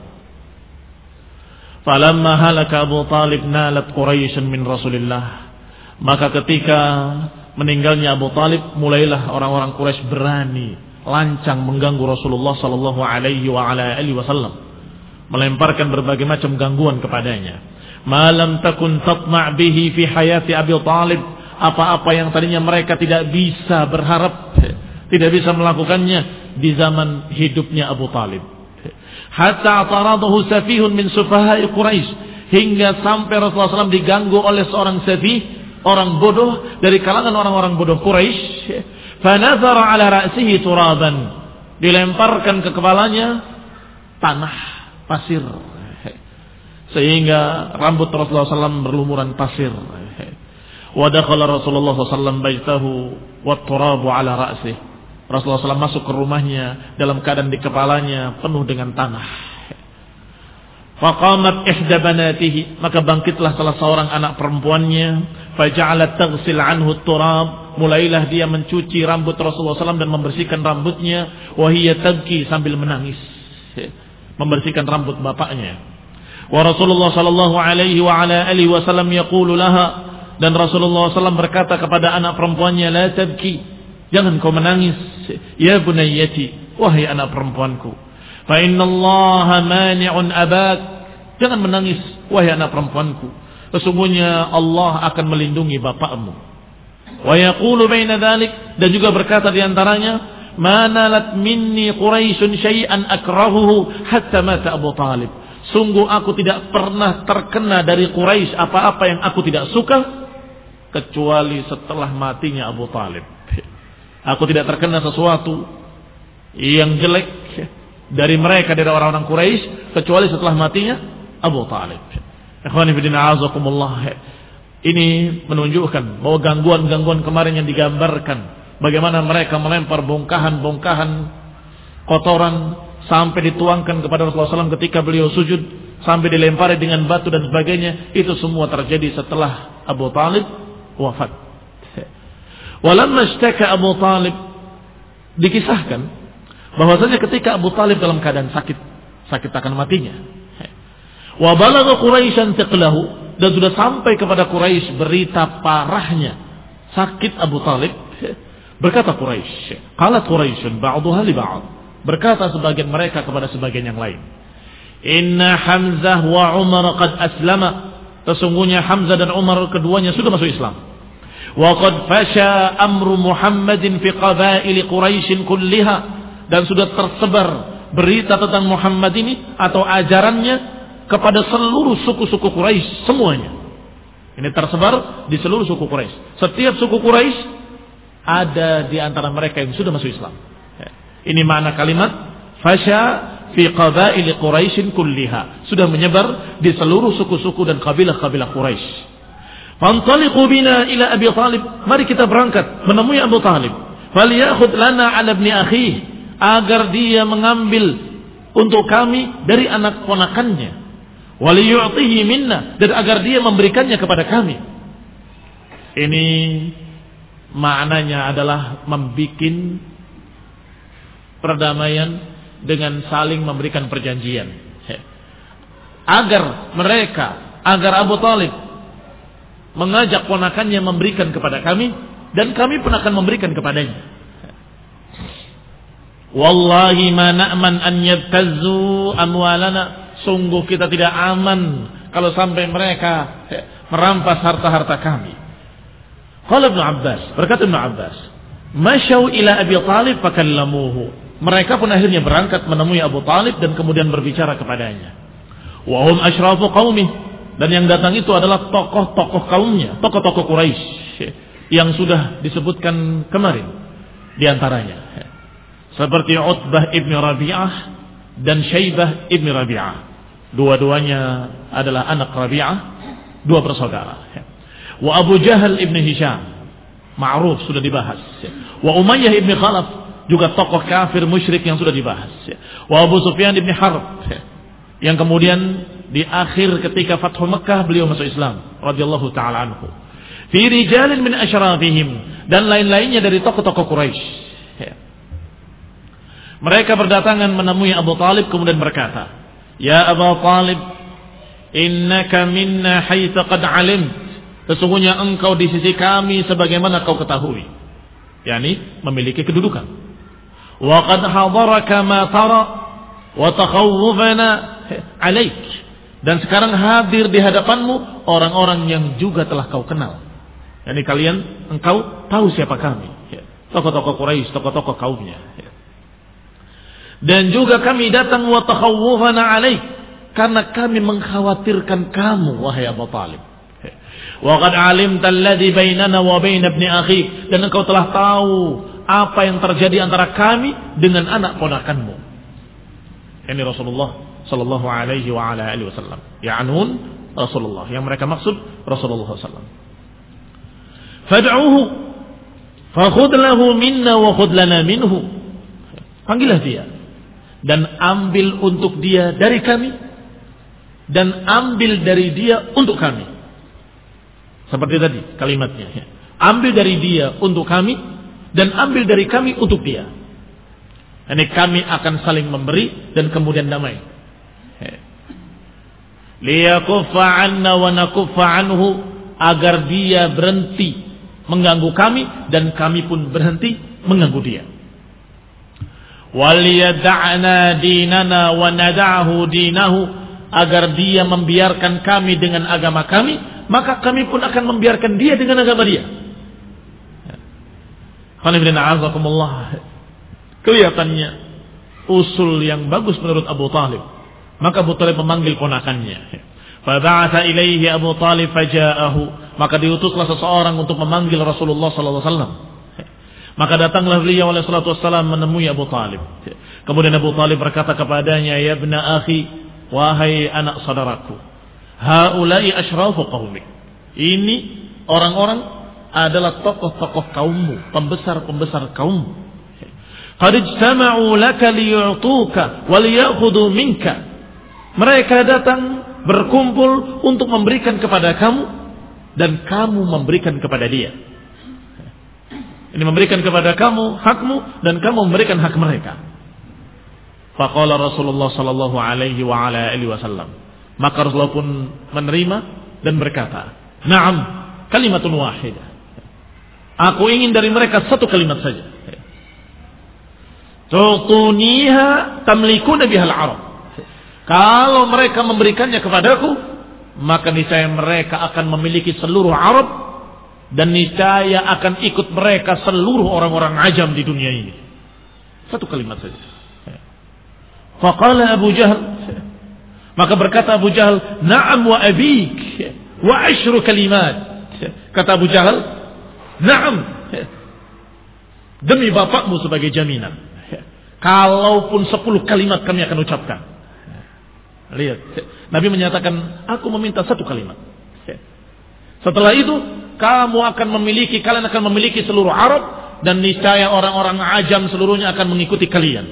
Falamma halaka Abu Talib nalat Quraisy min Rasulillah. Maka ketika meninggalnya Abu Talib, mulailah orang-orang Quraisy berani lancang mengganggu Rasulullah sallallahu alaihi wa ala alihi wasallam, melemparkan berbagai macam gangguan kepadanya. Malam takun tatma' bihi fi hayati Abi Talib, apa-apa yang tadinya mereka tidak bisa berharap, tidak bisa melakukannya di zaman hidupnya Abu Talib. Hatta taradahu safihun min sufaha'i Quraisy, hingga sampai Rasulullah sallallahu alaihi wasallam diganggu oleh seorang safih, orang bodoh dari kalangan orang-orang bodoh Quraisy. Fanazara ala ra'sihi turaban, dilemparkan ke kepalanya tanah, pasir, sehingga rambut Rasulullah sallallahu alaihi wasallam berlumuran pasir. Wa dakhala Rasulullah sallallahu alaihi wasallam baitahu wat turabu ala ra'sihi. Rasulullah sallallahu alaihi wasallam masuk ke rumahnya dalam keadaan di kepalanya penuh dengan tanah. Faqamat ihda banatihi, maka bangkitlah salah seorang anak perempuannya, faja'alat taghsil anhu turab, mulailah dia mencuci rambut Rasulullah sallallahu alaihi wasallam dan membersihkan rambutnya, wa hiya tabki, sambil menangis, membersihkan rambut bapaknya. Wa Rasulullah sallallahu alaihi wa ala alihi wasallam yaqulu laha, dan Rasulullah sallallahu alaihi wasallam berkata kepada anak perempuannya, la tabki, jangan kau menangis, ya bunayyati, wahai anak perempuanku, fa innallaha mani'un abak, jangan menangis wahai anak perempuanku, sesungguhnya Allah akan melindungi bapakmu. Wa yaqulu baina dzalik, dan juga berkata di antaranya, manalat minni Quraisyun syai'an akrahuhu hatta mata Abu Talib, sungguh aku tidak pernah terkena dari Quraisy apa-apa yang aku tidak suka kecuali setelah matinya Abu Talib. Aku tidak terkena sesuatu yang jelek dari mereka, dari orang-orang Quraisy, kecuali setelah matinya Abu Talib. Ikhwani fillah, a'azakumullah. Ini menunjukkan bahwa gangguan-gangguan kemarin yang digambarkan, bagaimana mereka melempar bongkahan-bongkahan kotoran sampai dituangkan kepada Rasulullah shallallahu alaihi wasallam ketika beliau sujud, sampai dilempari dengan batu dan sebagainya. Itu semua terjadi setelah Abu Talib wafat. Walamma ishtaka Abu Talib, dikisahkan bahwasanya ketika Abu Talib dalam keadaan sakit, sakit akan matinya. Wa balagha Quraisyan tiqlahu, dan sudah sampai kepada Quraisy berita parahnya sakit Abu Talib. Berkata Quraisy, qalat Quraisyun ba'dhuha li ba'd, berkata sebagian mereka kepada sebagian yang lain, inna Hamzah wa Umar qad aslama, sesungguhnya Hamzah dan Umar keduanya sudah masuk Islam. Wa qad fasha amru Muhammadin fi qabail Quraisy kulliha, dan sudah tersebar berita tentang Muhammad ini atau ajarannya kepada seluruh suku-suku Quraisy semuanya. Ini tersebar di seluruh suku Quraisy. Setiap suku Quraisy ada di antara mereka yang sudah masuk Islam. Ini makna kalimat fasha fi qabail Quraisy kulliha, sudah menyebar di seluruh suku-suku dan kabilah-kabilah Quraisy. Fantaliqu bina ila Abi Talib, mari kita berangkat menemui Abu Talib. Falyakhudh lana ala ibni akhihi, agar dia mengambil untuk kami dari anak ponakannya. Waliyu'tihi minna, dan agar dia memberikannya kepada kami. Ini maknanya adalah membikin perdamaian dengan saling memberikan perjanjian. Agar mereka, agar Abu Talib mengajak ponakannya memberikan kepada kami, dan kami pun akan memberikan kepadanya. Wallahi ma na'man an yabtazzu amwalana, sungguh kita tidak aman kalau sampai mereka merampas harta-harta kami. Qala Ibnu Abbas, berkata Ibnu Abbas, masyau ila Abi Talib fakallamuhu, mereka pun akhirnya berangkat menemui Abu Talib dan kemudian berbicara kepadanya. Wa hum asyrafu qaumih, dan yang datang itu adalah tokoh-tokoh kaumnya, tokoh-tokoh Quraisy yang sudah disebutkan kemarin di antaranya, seperti Utbah ibn Rabi'ah dan Syaibah ibn Rabi'ah. Dua-duanya adalah anak Rabi'ah, dua bersaudara. Wa Abu Jahal ibn Hisham, ma'ruf, sudah dibahas. Wa Umayyah ibn Khalaf, juga tokoh kafir musyrik yang sudah dibahas. Wa Abu Sufyan ibn Harb, yang kemudian di akhir ketika Fathu Mekah beliau masuk Islam radhiyallahu taala anhu. Fi rijalin min asyrafihim, dan lain-lainnya dari tokoh-tokoh Quraisy. Mereka berdatangan menemui Abu Talib kemudian berkata, "Ya Abu Talib, innaka minna haitsa qad alimt." Sesungguhnya engkau di sisi kami sebagaimana kau ketahui, yakni memiliki kedudukan. Wa qad hadaraka ma tara wa takhawwafana alaik, dan sekarang hadir di hadapanmu orang-orang yang juga telah kau kenal. Yani kalian, engkau tahu siapa kami, tokoh-tokoh Quraisy, tokoh-tokoh kaumnya. Dan juga kami datang wa takhawwafana alaik, karena kami mengkhawatirkan kamu wahai Abu Talib. Wa qad alimta alladhi bainana wa bain ibni akhi, dan engkau telah tahu apa yang terjadi antara kami dengan anak ponakanmu. Ini Rasulullah sallallahu alaihi wa ala alihi wasallam. Ya'nun Rasulullah, yang mereka maksud Rasulullah sallallahu alaihi wasallam. Fad'uhu fakhudh lahu minna wa khudh lana minhu. Panggillah dia dan ambil untuk dia dari kami, dan ambil dari dia untuk kami. Seperti tadi kalimatnya, ambil dari dia untuk kami dan ambil dari kami untuk dia. Ini kami akan saling memberi dan kemudian damai. Liyakuffa anna wa nakuffa anhu, agar dia berhenti mengganggu kami dan kami pun berhenti mengganggu dia. Waliyada'na dinana wa nada'hu dinahu, agar dia membiarkan kami dengan agama kami, maka kami pun akan membiarkan dia dengan agama dia. Kelihatannya usul yang bagus menurut Abu Talib. Maka Abu Talib memanggil ponakannya. Faba'atha ilaihi Abu Talib faja'ahu, maka diutuslah seseorang untuk memanggil Rasulullah sallallahu alaihi wasallam. Maka datanglah beliau alaihi salatu wasallam menemui Abu Talib. Kemudian Abu Talib berkata kepadanya, "Ya ibna akhi, wahai anak saudaraku, haula'i asyrafu qaumik." Ini orang-orang adalah tokoh-tokoh kaummu, pembesar-pembesar kaummu. Qad ijtama'u laka liyu'tuka wa liya'khudhu minka. Mereka datang berkumpul untuk memberikan kepada kamu dan kamu memberikan kepada dia. Ini memberikan kepada kamu hakmu dan kamu memberikan hak mereka. Faqala Rasulullah sallallahu alaihi wa ala alihi wasallam. Maka Rasulullah pun menerima dan berkata, "Na'am, kalimatun wahidah." Aku ingin dari mereka satu kalimat saja. Tutuniha tamlikuna bihal Arab. Kalau mereka memberikannya kepadaku, maka niscaya mereka akan memiliki seluruh Arab dan niscaya akan ikut mereka seluruh orang-orang ajam di dunia ini. Satu kalimat saja. Faqala Abu Jahal, maka berkata Abu Jahal, "Na'am wa abik wa ashru kalimat." Kata Abu Jahal, "Na'am, demi bapakmu sebagai jaminan. Kalaupun sepuluh kalimat kami akan ucapkan." Lihat, Nabi menyatakan, aku meminta satu kalimat. Setelah itu, kamu akan memiliki, kalian akan memiliki seluruh Arab, dan niscaya orang-orang ajam seluruhnya akan mengikuti kalian.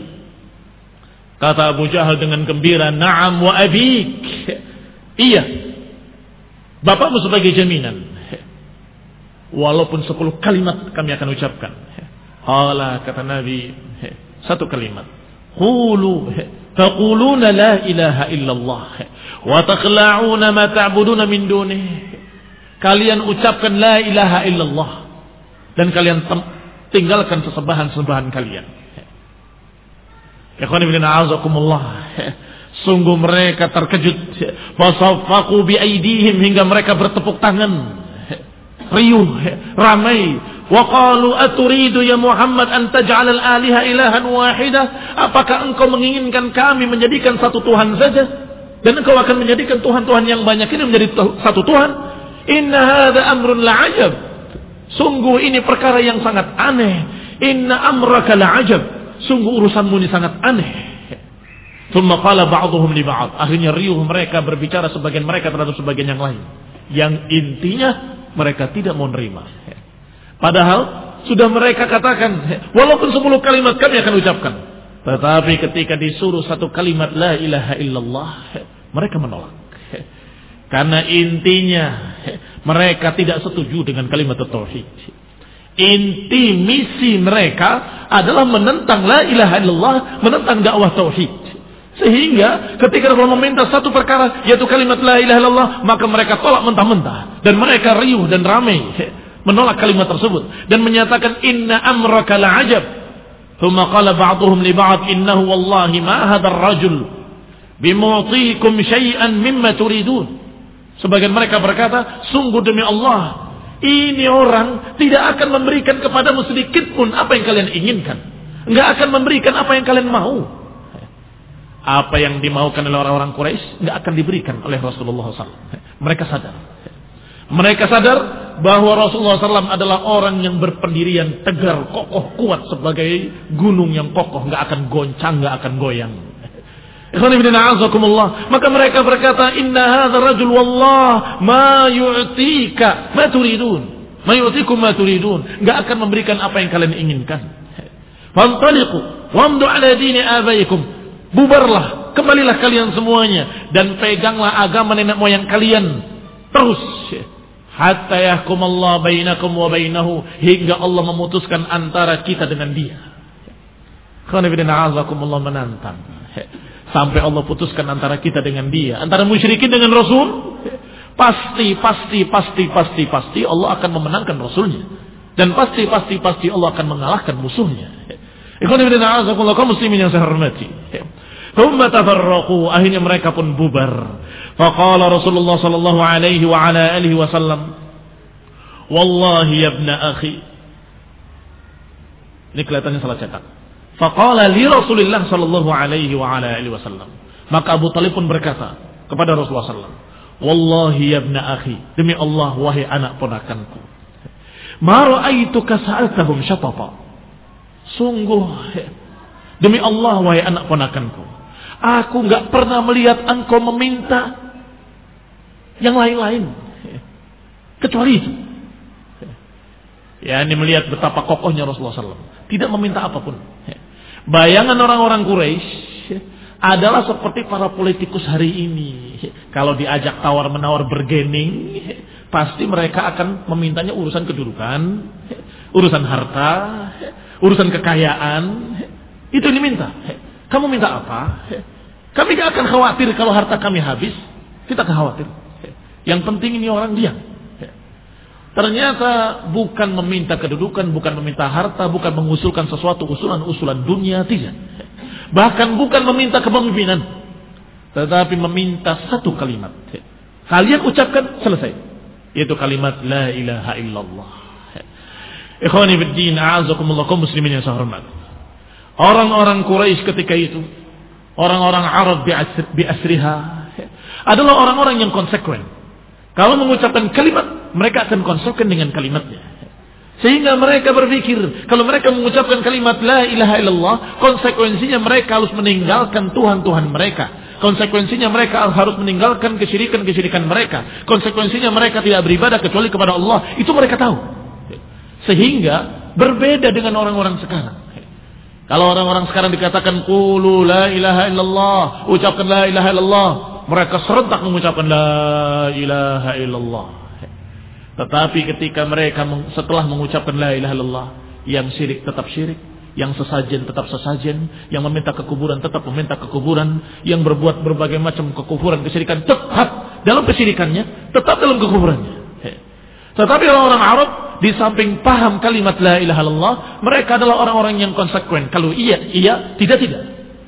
Kata Abu Jahal dengan gembira, "Na'am wa abik." Iya, bapakmu sebagai jaminan. Walaupun sepuluh kalimat kami akan ucapkan. Allah, kata Nabi, satu kalimat. Qulu taquluna la ilaha illallah wa taqla'una ma ta'buduna min dunih. Kalian ucapkan la ilaha illallah dan kalian tinggalkan sesembahan-sembahan kalian. Ikhwan fillah a'azakumullah. Sungguh mereka terkejut. Fasaffaqu bi aydihim, hingga mereka bertepuk tangan. Riuh, ramai. Wa qalu aturidu ya Muhammad an taj'al al-aliha ilahan wahidah? Apakah engkau menginginkan kami menjadikan satu Tuhan saja dan engkau akan menjadikan Tuhan-Tuhan yang banyak ini menjadi satu Tuhan? Inna hadza amrun la'ajab. Sungguh ini perkara yang sangat aneh. Inna amraka la'ajab. Sungguh urusanmu ini sangat aneh. Thumma qala ba'dhum li ba'd. Akhirnya riuh mereka berbicara sebagian mereka terhadap sebagian yang lain. Yang intinya mereka tidak mau nerima. Padahal sudah mereka katakan, walaupun sepuluh kalimat kami akan ucapkan. Tetapi ketika disuruh satu kalimat la ilaha illallah, mereka menolak. Karena intinya mereka tidak setuju dengan kalimat tauhid. Inti misi mereka adalah menentang la ilaha illallah, menentang dakwah tauhid. Sehingga ketika Rasulullah meminta satu perkara, yaitu kalimat la ilaha illallah, maka mereka tolak mentah-mentah. Dan mereka riuh dan ramai menolak kalimat tersebut. Dan menyatakan, inna amraka la'ajab. Thumma qala ba'duhum li ba'd, innahu wallahi ma hadar rajul bimu'tikum syai'an mimma turidun. Sebagian mereka berkata, sungguh demi Allah, ini orang tidak akan memberikan kepadamu sedikit pun apa yang kalian inginkan. Enggak akan memberikan apa yang kalian mau. Apa yang dimaukan oleh orang-orang Quraisy enggak akan diberikan oleh Rasulullah shallallahu alaihi wasallam. Mereka sadar. Mereka sadar bahwa Rasulullah shallallahu alaihi wasallam adalah orang yang berpendirian tegar, kokoh, kuat sebagai gunung yang kokoh, enggak akan goncang, enggak akan goyang. Maka mereka berkata, inna hadzal rajul wallah ma yu'tika ma turidun. Ma yu'tikum ma turidun. Enggak akan memberikan apa yang kalian inginkan. Fantaliqu wamdu ala dini abaikum. Bubarlah, kembalilah kalian semuanya dan peganglah agama nenek moyang kalian terus. Hatta yahkumallahu bainakum wa bainahu, hingga Allah memutuskan antara kita dengan dia. Khana bin a'azakumullah menantang. Sampai Allah putuskan antara kita dengan dia, antara musyrikin dengan Rasul, pasti, pasti, pasti, pasti, pasti Allah akan memenangkan Rasulnya, dan pasti, pasti, pasti Allah akan mengalahkan musuhnya. Ikhwan fillah a'azakumullah kaum muslimin yang saya hormati. Thumma tafarraqu, akhirnya mereka pun bubar. Faqala Rasulullah sallallahu alaihi wa ala alihi wasallam, wallahi ya ibna akhi. Ini kelihatannya salah cetak. Faqala li Rasulillah sallallahu alaihi wa ala alihi wasallam. Maka Abu Talib pun berkata kepada Rasulullah sallallahu alaihi wasallam, wallahi ya ibna akhi, demi Allah wahai anak ponakanku, ma ra'aituka sa'altahum syatata. Sungguh demi Allah wahai anak ponakanku, aku enggak pernah melihat engkau meminta yang lain-lain. Kecuali itu. Ya, ini melihat betapa kokohnya Rasulullah shallallahu alaihi wasallam. Tidak meminta apapun. Bayangan orang-orang Quraisy adalah seperti para politikus hari ini. Kalau diajak tawar-menawar bergening, pasti mereka akan memintanya urusan kedudukan, urusan harta, urusan kekayaan. Itu yang diminta. Kamu minta apa? Kami gak akan khawatir kalau harta kami habis. Kita gak khawatir. Yang penting ini orang diam. Ternyata bukan meminta kedudukan, bukan meminta harta, bukan mengusulkan sesuatu usulan-usulan dunia, tidak. Bahkan bukan meminta kepemimpinan, tetapi meminta satu kalimat. Kalian ucapkan, selesai. Yaitu kalimat la ilaha illallah. Ikhwani fiddin, a'azakumullah, kaum muslimin yang saya hormati. Orang-orang Quraisy ketika itu, orang-orang Arab bi asriha, adalah orang-orang yang konsekuen. Kalau mengucapkan kalimat, mereka akan konsekuen dengan kalimatnya. Sehingga mereka berpikir, kalau mereka mengucapkan kalimat la ilaha illallah, konsekuensinya mereka harus meninggalkan Tuhan-Tuhan mereka. Konsekuensinya mereka harus meninggalkan kesyirikan-kesyirikan mereka. Konsekuensinya mereka tidak beribadah kecuali kepada Allah. Itu mereka tahu. Sehingga berbeda dengan orang-orang sekarang. Kalau orang-orang sekarang dikatakan qulu la ilaha illallah, ucapkan la ilaha illallah, mereka serentak mengucapkan la ilaha illallah. Tetapi ketika mereka setelah mengucapkan la ilaha illallah, yang syirik tetap syirik, yang sesajen tetap sesajen, yang meminta ke kuburan tetap meminta ke kuburan, yang berbuat berbagai macam kekufuran, kesyirikan tetap dalam kesyirikannya, tetap dalam kekufurannya. Tetapi orang-orang Arab di samping paham kalimat la ilaha illallah, mereka adalah orang-orang yang konsekuen. Kalau iya, iya, tidak, tidak.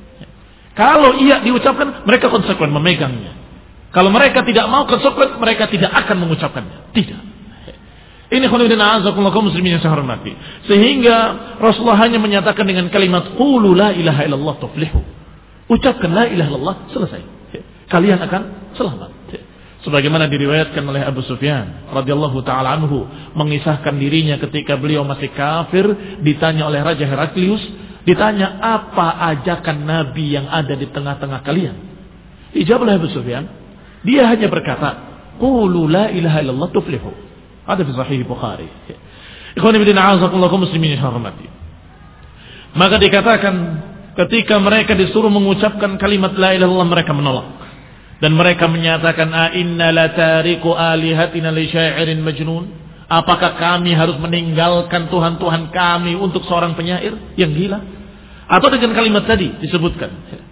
Kalau iya diucapkan, mereka konsekuen memegangnya. Kalau mereka tidak mau konsekuen, mereka tidak akan mengucapkannya. Tidak. Ini khonibin a'azakumullah kaum muslimin yang saya hormati. Sehingga Rasulullah hanya menyatakan dengan kalimat qulu la ilaha illallah tuflihu. Ucapkan la ilaha illallah, selesai. Kalian akan selamat. Sebagaimana diriwayatkan oleh Abu Sufyan radhiyallahu taala anhu, mengisahkan dirinya ketika beliau masih kafir, ditanya oleh Raja Heraklius, ditanya apa ajakan Nabi yang ada di tengah-tengah kalian. Dijawab oleh Abu Sufyan, dia hanya berkata, qulu la ilaha illallah tuflihu. Ada di Sahih Bukhari. Ikhwan fillah a'azakumullah kaum muslimin yang hormati. Maka dikatakan ketika mereka disuruh mengucapkan kalimat la ilaha illallah, mereka menolak. Dan mereka menyatakan, a inna la tariku alihatina li syairin majnun. Apakah kami harus meninggalkan Tuhan-Tuhan kami untuk seorang penyair yang gila? Atau dengan kalimat tadi disebutkan,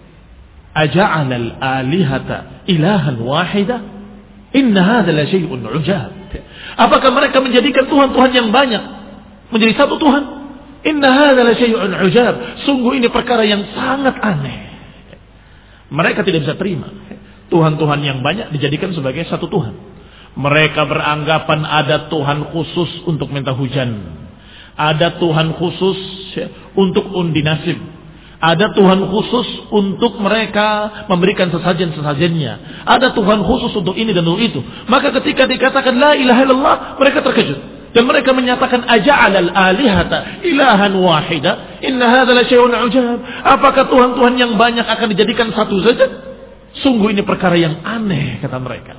aja'alal alihata ilahan wahida? Inna hadza la syai'un 'ujab. Apakah mereka menjadikan Tuhan-Tuhan yang banyak menjadi satu Tuhan? Inna hadza la syai'un 'ujab. Sungguh ini perkara yang sangat aneh. Mereka tidak bisa terima Tuhan-Tuhan yang banyak dijadikan sebagai satu Tuhan. Mereka beranggapan ada Tuhan khusus untuk minta hujan, ada Tuhan khusus untuk undi nasib, ada Tuhan khusus untuk mereka memberikan sesajen-sesajennya, ada Tuhan khusus untuk ini dan untuk itu. Maka ketika dikatakan la ilaha illallah, mereka terkejut dan mereka menyatakan aja'alal alihata ilahan wahida inna hadza la syai'un 'ujab. Apakah Tuhan-Tuhan yang banyak akan dijadikan satu saja? Sungguh ini perkara yang aneh, kata mereka.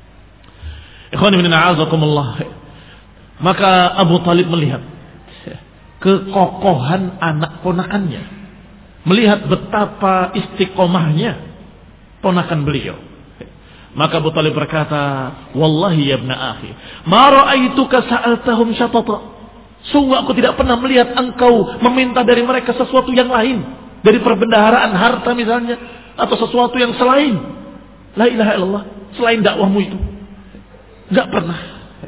Ikhwan ibn a'azakumullah. Maka Abu Talib melihat kekokohan anak ponakannya, melihat betapa istiqomahnya ponakan beliau. Maka Abu Talib berkata, wallahi ya ibna akhi, ma ra'aituka sa'altahum syatata. Sungguh aku tidak pernah melihat engkau meminta dari mereka sesuatu yang lain, dari perbendaharaan harta misalnya, atau sesuatu yang selain la ilaha illallah, selain dakwahmu itu. Enggak pernah.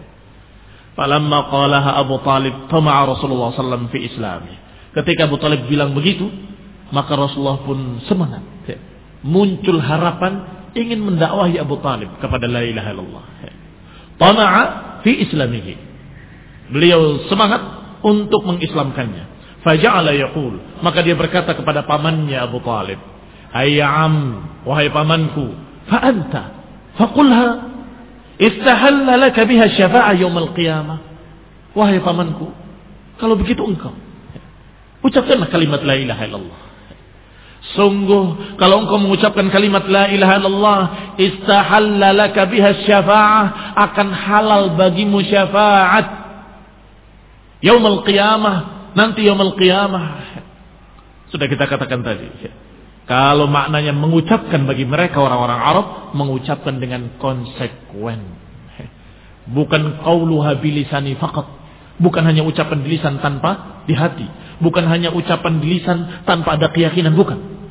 Falamma qalaha Abu Talib tama'a Rasulullah sallallahu alaihi wasallam fi islami. Ketika Abu Talib bilang begitu, maka Rasulullah pun semangat. Muncul harapan ingin mendakwahi Abu Talib kepada la ilaha illallah. Tama'a fi islamihi. Beliau semangat untuk mengislamkannya. Faja'ala yaqul, maka dia berkata kepada pamannya Abu Talib, ayyam, wahai pamanku, fa anta faqulha istahalla laka biha syafa'a yaumil qiyamah. Wahai pamanku, kalau begitu engkau ucapkanlah kalimat la ilaha illallah. Sungguh kalau engkau mengucapkan kalimat la ilaha illallah, istahalla laka biha syafa'ah, akan halal bagimu syafaat yaumul qiyamah, nanti yaumul qiyamah. Sudah kita katakan tadi, kalau maknanya mengucapkan bagi mereka orang-orang Arab, mengucapkan dengan konsekuen, bukan qauluha bilisani faqat, bukan hanya ucapan di lisan tanpa di hati, bukan hanya ucapan di lisan tanpa ada keyakinan, bukan.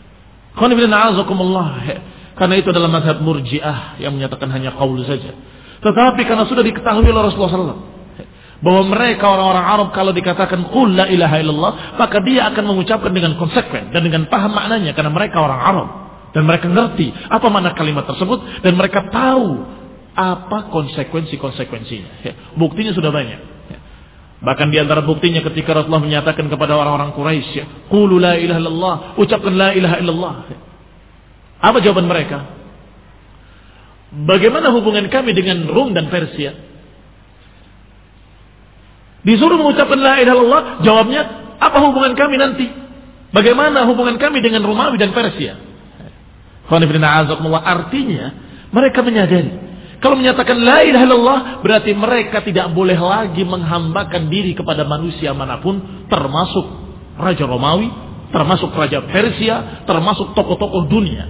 Karena itu adalah mazhab Murji'ah yang menyatakan hanya qaul saja. Tetapi karena sudah diketahui oleh Rasulullah sallallahu alaihi wasallam bahwa mereka orang-orang Arab kalau dikatakan qul la ilaha illallah, maka dia akan mengucapkan dengan konsekuen dan dengan paham maknanya, karena mereka orang Arab dan mereka ngerti apa makna kalimat tersebut dan mereka tahu apa konsekuensi-konsekuensinya. Buktinya sudah banyak. Bahkan di antara buktinya ketika Rasulullah menyatakan kepada orang-orang Quraisy, qulu la ilaha illallah, ucapkan la ilaha illallah. Apa jawaban mereka? Bagaimana hubungan kami dengan Rum dan Persia? Disuruh mengucapkan la ilaha illallah, jawabnya, apa hubungan kami nanti? Bagaimana hubungan kami dengan Romawi dan Persia? Artinya mereka menyadari kalau menyatakan la ilaha illallah, berarti mereka tidak boleh lagi menghambakan diri kepada manusia manapun, termasuk Raja Romawi, termasuk Raja Persia, termasuk tokoh-tokoh dunia.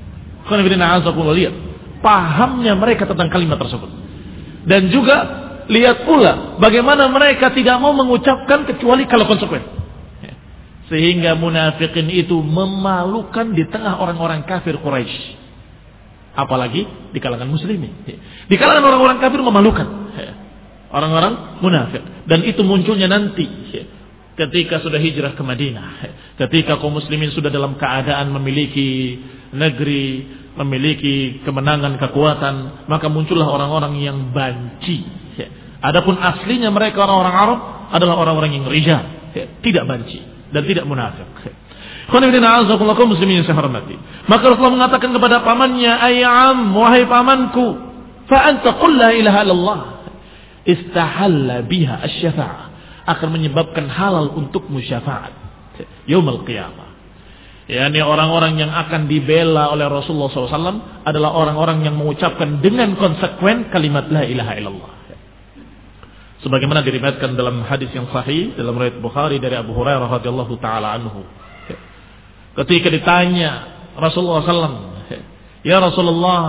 Lihat pahamnya mereka tentang kalimat tersebut. Dan juga lihat pula bagaimana mereka tidak mau mengucapkan kecuali kalau konsekuen. Sehingga munafikin itu memalukan di tengah orang-orang kafir Quraisy. Apalagi di kalangan muslimin. Di kalangan orang-orang kafir memalukan orang-orang munafik. Dan itu munculnya nanti ketika sudah hijrah ke Madinah, ketika kaum muslimin sudah dalam keadaan memiliki negeri, memiliki kemenangan, kekuatan, maka muncullah orang-orang yang banci. Adapun aslinya mereka orang-orang Arab adalah orang-orang yang rijal, tidak banci dan tidak munafik. Muslimin yang saya hormati. Maka Rasulullah mengatakan kepada pamannya, ayam, wahai pamanku, fa anta qul la ilaha illallah, istahalla biha asy-syafa'ah, akan menyebabkan halal untukmu syafaat yaumul qiyamah. Yani orang-orang yang akan dibela oleh Rasulullah shallallahu alaihi wasallam adalah orang-orang yang mengucapkan dengan konsekuen kalimat la ilaha illallah. Sebagaimana diriwayatkan dalam hadis yang sahih dalam riwayat Bukhari dari Abu Hurairah radhiyallahu taala anhu. Ketika ditanya Rasulullah shallallahu alaihi wasallam, ya Rasulullah,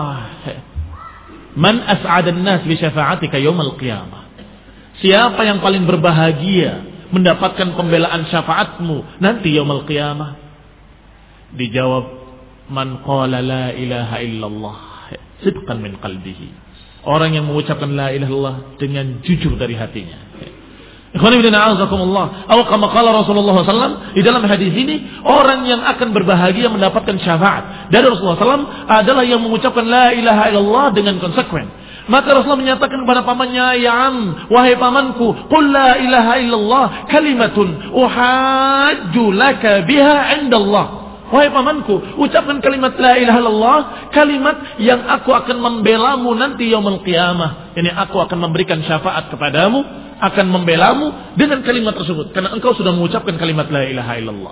man as'adan nas bi syafa'atika yaumil qiyamah? Siapa yang paling berbahagia mendapatkan pembelaan syafaatmu nanti yaumil qiyamah? Dijawab, man qala la ilaha illallah sidqan min qalbihi. Orang yang mengucapkan la ilaha illallah dengan jujur dari hatinya. Ikhwani fillah, a'azakumullah. Atau kama qala Rasulullah sallallahu alaihi wasallam, di dalam hadis ini orang yang akan berbahagia mendapatkan syafaat dari Rasulullah sallallahu alaihi wasallam adalah yang mengucapkan la ilaha illallah dengan konsekuen. Maka Rasulullah menyatakan kepada pamannya, ya am, wahai pamanku, qul la ilaha illallah kalimatun uhajju laka biha indallah. Wahai pamanku, ucapkan kalimat la ilaha illallah, kalimat yang aku akan membelamu nanti yaumul qiyamah. Ini aku akan memberikan syafaat kepadamu, akan membelamu dengan kalimat tersebut, karena engkau sudah mengucapkan kalimat la ilaha illallah.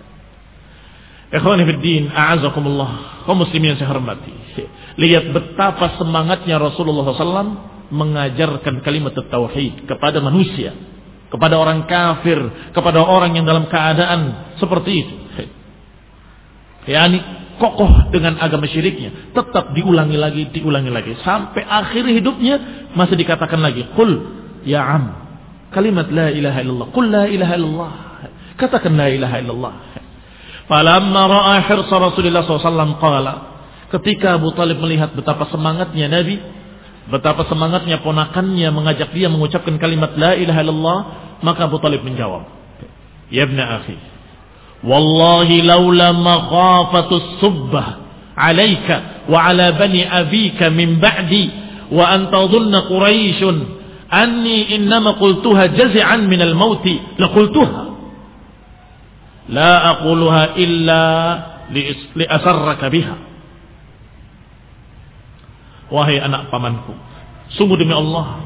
Ikhwani fid din, a'azakumullah, kaum muslimin yang saya hormati. Lihat betapa semangatnya Rasulullah shallallahu alaihi wasallam mengajarkan kalimat tauhid kepada manusia, kepada orang kafir, kepada orang yang dalam keadaan seperti itu. Yani kokoh dengan agama syiriknya, tetap diulangi lagi, diulangi lagi sampai akhir hidupnya masih dikatakan lagi, qul ya am, kalimat la ilaha illallah, qul la ilaha illallah, katakan la ilaha illallah. Falamma ra'a hirsa Rasulullah sallallahu alaihi wasallam qala, ketika Abu Talib melihat betapa semangatnya Nabi, betapa semangatnya ponakannya mengajak dia mengucapkan kalimat la ilaha illallah, maka Abu Talib menjawab, ya ibn akhi, wallahi laula makhafatus subbah alayka wa ala bani abika min ba'di wa an tadhunna quraisyun anni innama qultuha jaz'an min al-maut la qultuha la aquluha illa li asarraka biha. Wahai anak pamanku, sungguh demi Allah,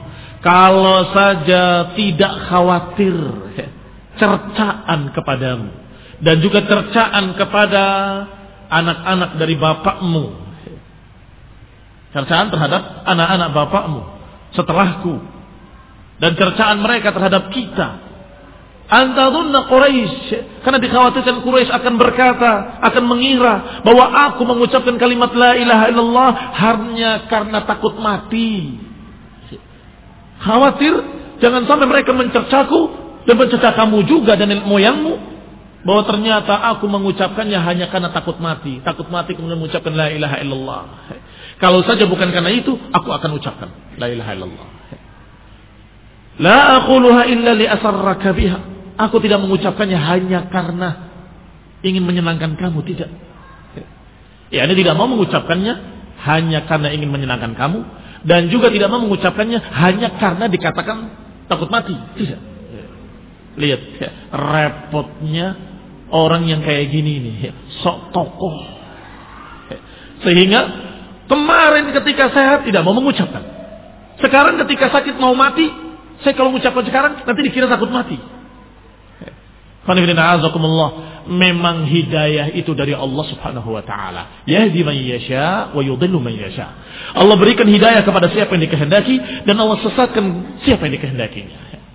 kalau saja tidak khawatir cercaan kepadamu dan juga cercaan kepada anak-anak dari bapakmu, cercaan terhadap anak-anak bapakmu setelahku, dan cercaan mereka terhadap kita. Antadunna Quraisy, karena dikhawatirkan Quraisy akan berkata, akan mengira bahwa aku mengucapkan kalimat la ilaha illallah hanya karena takut mati. Khawatir jangan sampai mereka mencercaku dan mencerca kamu juga dan nenek moyangmu, bahwa ternyata aku mengucapkannya hanya karena takut mati. Takut mati kemudian mengucapkan la ilaha illallah. Kalau saja bukan karena itu, aku akan ucapkan la ilaha illallah. La aquluha illa li asarraka biha. Aku tidak mengucapkannya hanya karena ingin menyenangkan kamu, tidak. Ya, ini tidak mau mengucapkannya hanya karena ingin menyenangkan kamu, dan juga tidak mau mengucapkannya hanya karena dikatakan takut mati, tidak. Lihat ya, repotnya orang yang kayak gini nih, ya, sok tokoh. Sehingga kemarin ketika sehat tidak mau mengucapkan. Sekarang ketika sakit mau mati, saya kalau mengucapkan sekarang nanti dikira takut mati. Memang hidayah itu dari Allah Subhanahu wa taala. Yahdi man yasha wa yudhillu man yasha. Allah berikan hidayah kepada siapa yang dikehendaki dan Allah sesatkan siapa yang dikehendakinya.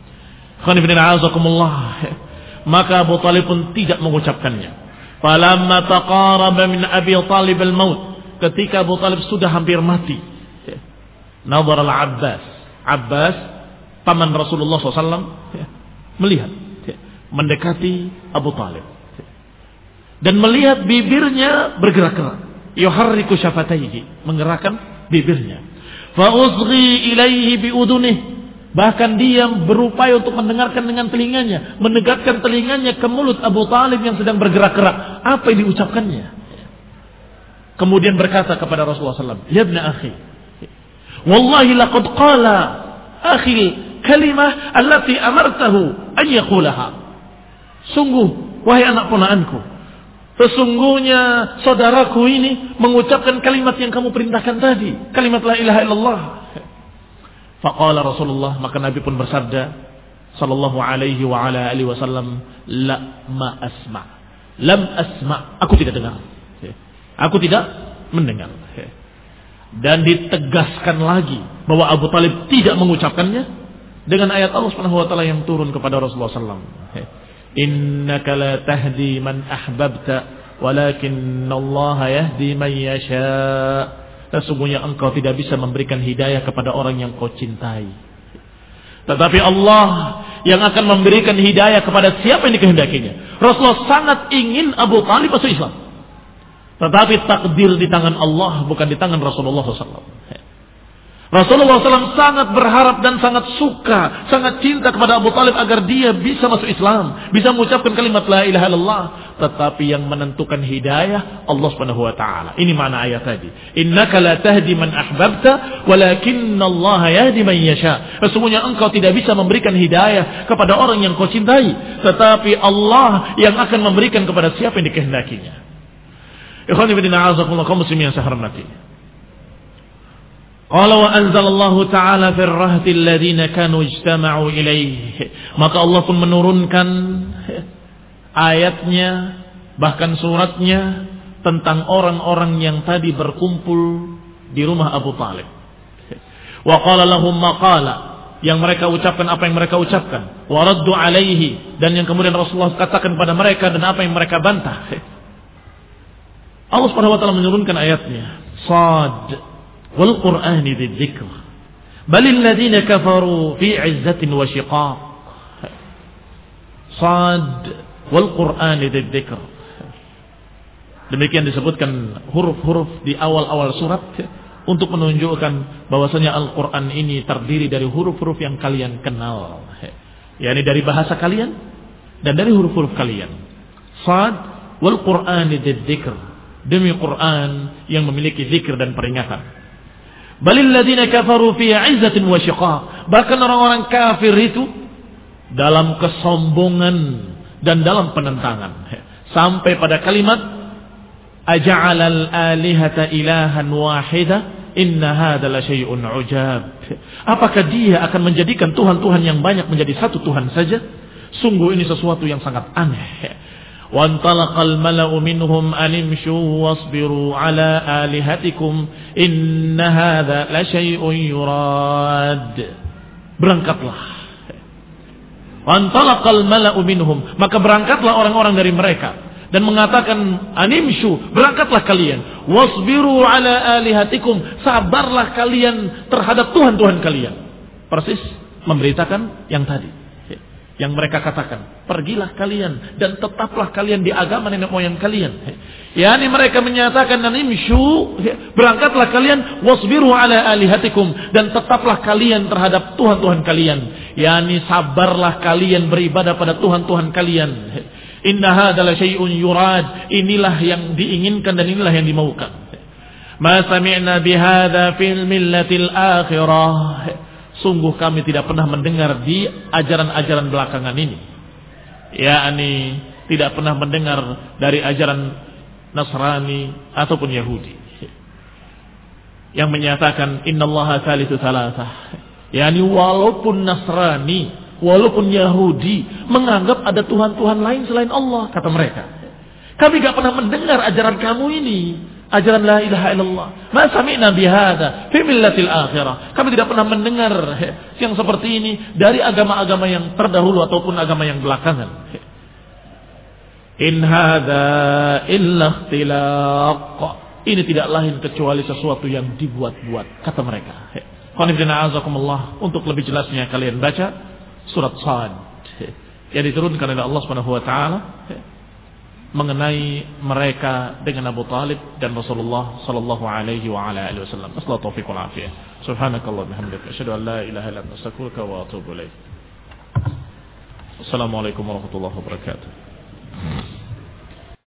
Maka Abu Talib pun tidak mengucapkannya. Falamma taqaraba min Abi Talib al-maut, ketika Abu Talib sudah hampir mati, nadhara al-Abbas, Abbas paman Rasulullah shallallahu alaihi wasallam melihat, mendekati Abu Talib dan melihat bibirnya bergerak-gerak, yuharriku syafataihi, menggerakkan bibirnya. Fa uzghi ilaihi bi udunihi, bahkan dia berupaya untuk mendengarkan dengan telinganya, mendekatkan telinganya ke mulut Abu Talib yang sedang bergerak-gerak. Apa yang diucapkannya? Kemudian berkata kepada Rasulullah shallallahu alaihi wasallam, ya ibna akhi, wallahi laqad qala akhi kalimah allati amartahu an yaqulaha. Sungguh, wahai anak ponaanku, sesungguhnya saudaraku ini mengucapkan kalimat yang kamu perintahkan tadi, kalimat la ilaha illallah. Faqala Rasulullah, maka Nabi pun bersabda sallallahu alaihi wa ala alihi wasallam, la ma asma. Lam asma, aku tidak dengar. Aku tidak mendengar. Dan ditegaskan lagi bahwa Abu Talib tidak mengucapkannya dengan ayat Allah Subhanahu wa taala yang turun kepada Rasulullah sallallahu alaihi wasallam. Innaka la tahdi man ahbabta walakinallaha yahdi man yasha. Sesungguhnya engkau tidak bisa memberikan hidayah kepada orang yang kau cintai, tetapi Allah yang akan memberikan hidayah kepada siapa yang dikehendakinya. Rasulullah sangat ingin Abu Talib masuk Islam, tetapi takdir di tangan Allah, bukan di tangan Rasulullah shallallahu alaihi wasallam. Rasulullah shallallahu alaihi wasallam sangat berharap dan sangat suka, sangat cinta kepada Abu Talib agar dia bisa masuk Islam, bisa mengucapkan kalimat la ilaha illallah. Tetapi yang menentukan hidayah Allah Subhanahu wa taala. Ini makna ayat tadi. Innaka la tahdi man ahbabta walakinallaha yahdi man yasha. Sesungguhnya engkau tidak bisa memberikan hidayah kepada orang yang kau cintai, tetapi Allah yang akan memberikan kepada siapa yang dikehendakinya. Ikhwani fillah, a'azakumullah, kaum muslimin yang saya hormati. Qala wa anzalallahu ta'ala fir rahti alladhina kanu ijtama'u ilaihi. Maka Allah pun menurunkan ayatnya, bahkan suratnya tentang orang-orang yang tadi berkumpul di rumah Abu Talib. Wa qala lahum maqala, yang mereka ucapkan apa yang mereka ucapkan. Wa raddu alaihi, dan yang kemudian Rasulullah katakan pada mereka dan apa yang mereka bantah. Allah Subhanahu wa taala menurunkan ayatnya. Sad wal Qur'ani dzidzikr balil ladzina kafaru fi 'izzatin wa shiqaq. Sad wal Qur'ani dzidzikr. Demikian disebutkan huruf-huruf di awal-awal surat untuk menunjukkan bahwasanya Al-Qur'an ini terdiri dari huruf-huruf yang kalian kenal, yakni dari bahasa kalian dan dari huruf-huruf kalian. Sad wal Qur'ani dzidzikr, demi Quran yang memiliki zikir dan peringatan. Balil ladzina kafaru fi 'izzatin wa shiqaq. Bahkan orang-orang kafir itu dalam kesombongan dan dalam penentangan, sampai pada kalimat aja'alal alihata ilahan wahida inna hadza la syai'un 'ujab. Apakah dia akan menjadikan tuhan-tuhan yang banyak menjadi satu Tuhan saja? Sungguh ini sesuatu yang sangat aneh. وانطلق الملأ منهم أن امشوا واصبروا على آلهتكم إن هذا لشيء يراد. Berangkatlah. Wantalaqal mala'u minhum, maka berangkatlah orang-orang dari mereka dan mengatakan animshu, berangkatlah kalian, wasbiru ala alihatikum, sabarlah kalian terhadap Tuhan-Tuhan kalian. Persis memberitakan yang tadi yang mereka katakan, pergilah kalian dan tetaplah kalian di agama nenek moyang kalian. Yani mereka menyatakan animshu, berangkatlah kalian, wasbiru ala alihatikum, dan tetaplah kalian terhadap Tuhan-Tuhan kalian. Yani sabarlah kalian beribadah pada Tuhan-Tuhan kalian. Inna hadza la syai'un yurad, inilah yang diinginkan dan inilah yang dimaukan. Ma sami'na bihadza fil millatil akhirah. Sungguh kami tidak pernah mendengar di ajaran-ajaran belakangan ini. yakni tidak pernah mendengar dari ajaran Nasrani ataupun Yahudi yang menyatakan innallaha tsalitsu tsalatsah. yakni walaupun Nasrani, walaupun Yahudi menganggap ada Tuhan-Tuhan lain selain Allah, kata mereka. Kami gak pernah mendengar ajaran kamu ini, ajaran la ilaha illallah. Ma sami'na bihadza fi millatil akhirah. Kami tidak pernah mendengar yang seperti ini dari agama-agama yang terdahulu ataupun agama yang belakangan. In hadza illa ikhtilaq. Ini tidak lain kecuali sesuatu yang dibuat-buat, kata mereka. Qanifina azakumullah, untuk lebih jelasnya kalian baca surat Shad yang diturunkan oleh Allah Subhanahu wa taala mengenai mereka dengan Abu Talib dan Rasulullah sallallahu alaihi wa ala alihi wasallam. Assalamu taufiq wal afiyah. Subhanakallah bihamdika asyhadu an la ilaha illa anta astaghfiruka wa atubu ilaik. Assalamualaikum warahmatullahi wabarakatuh.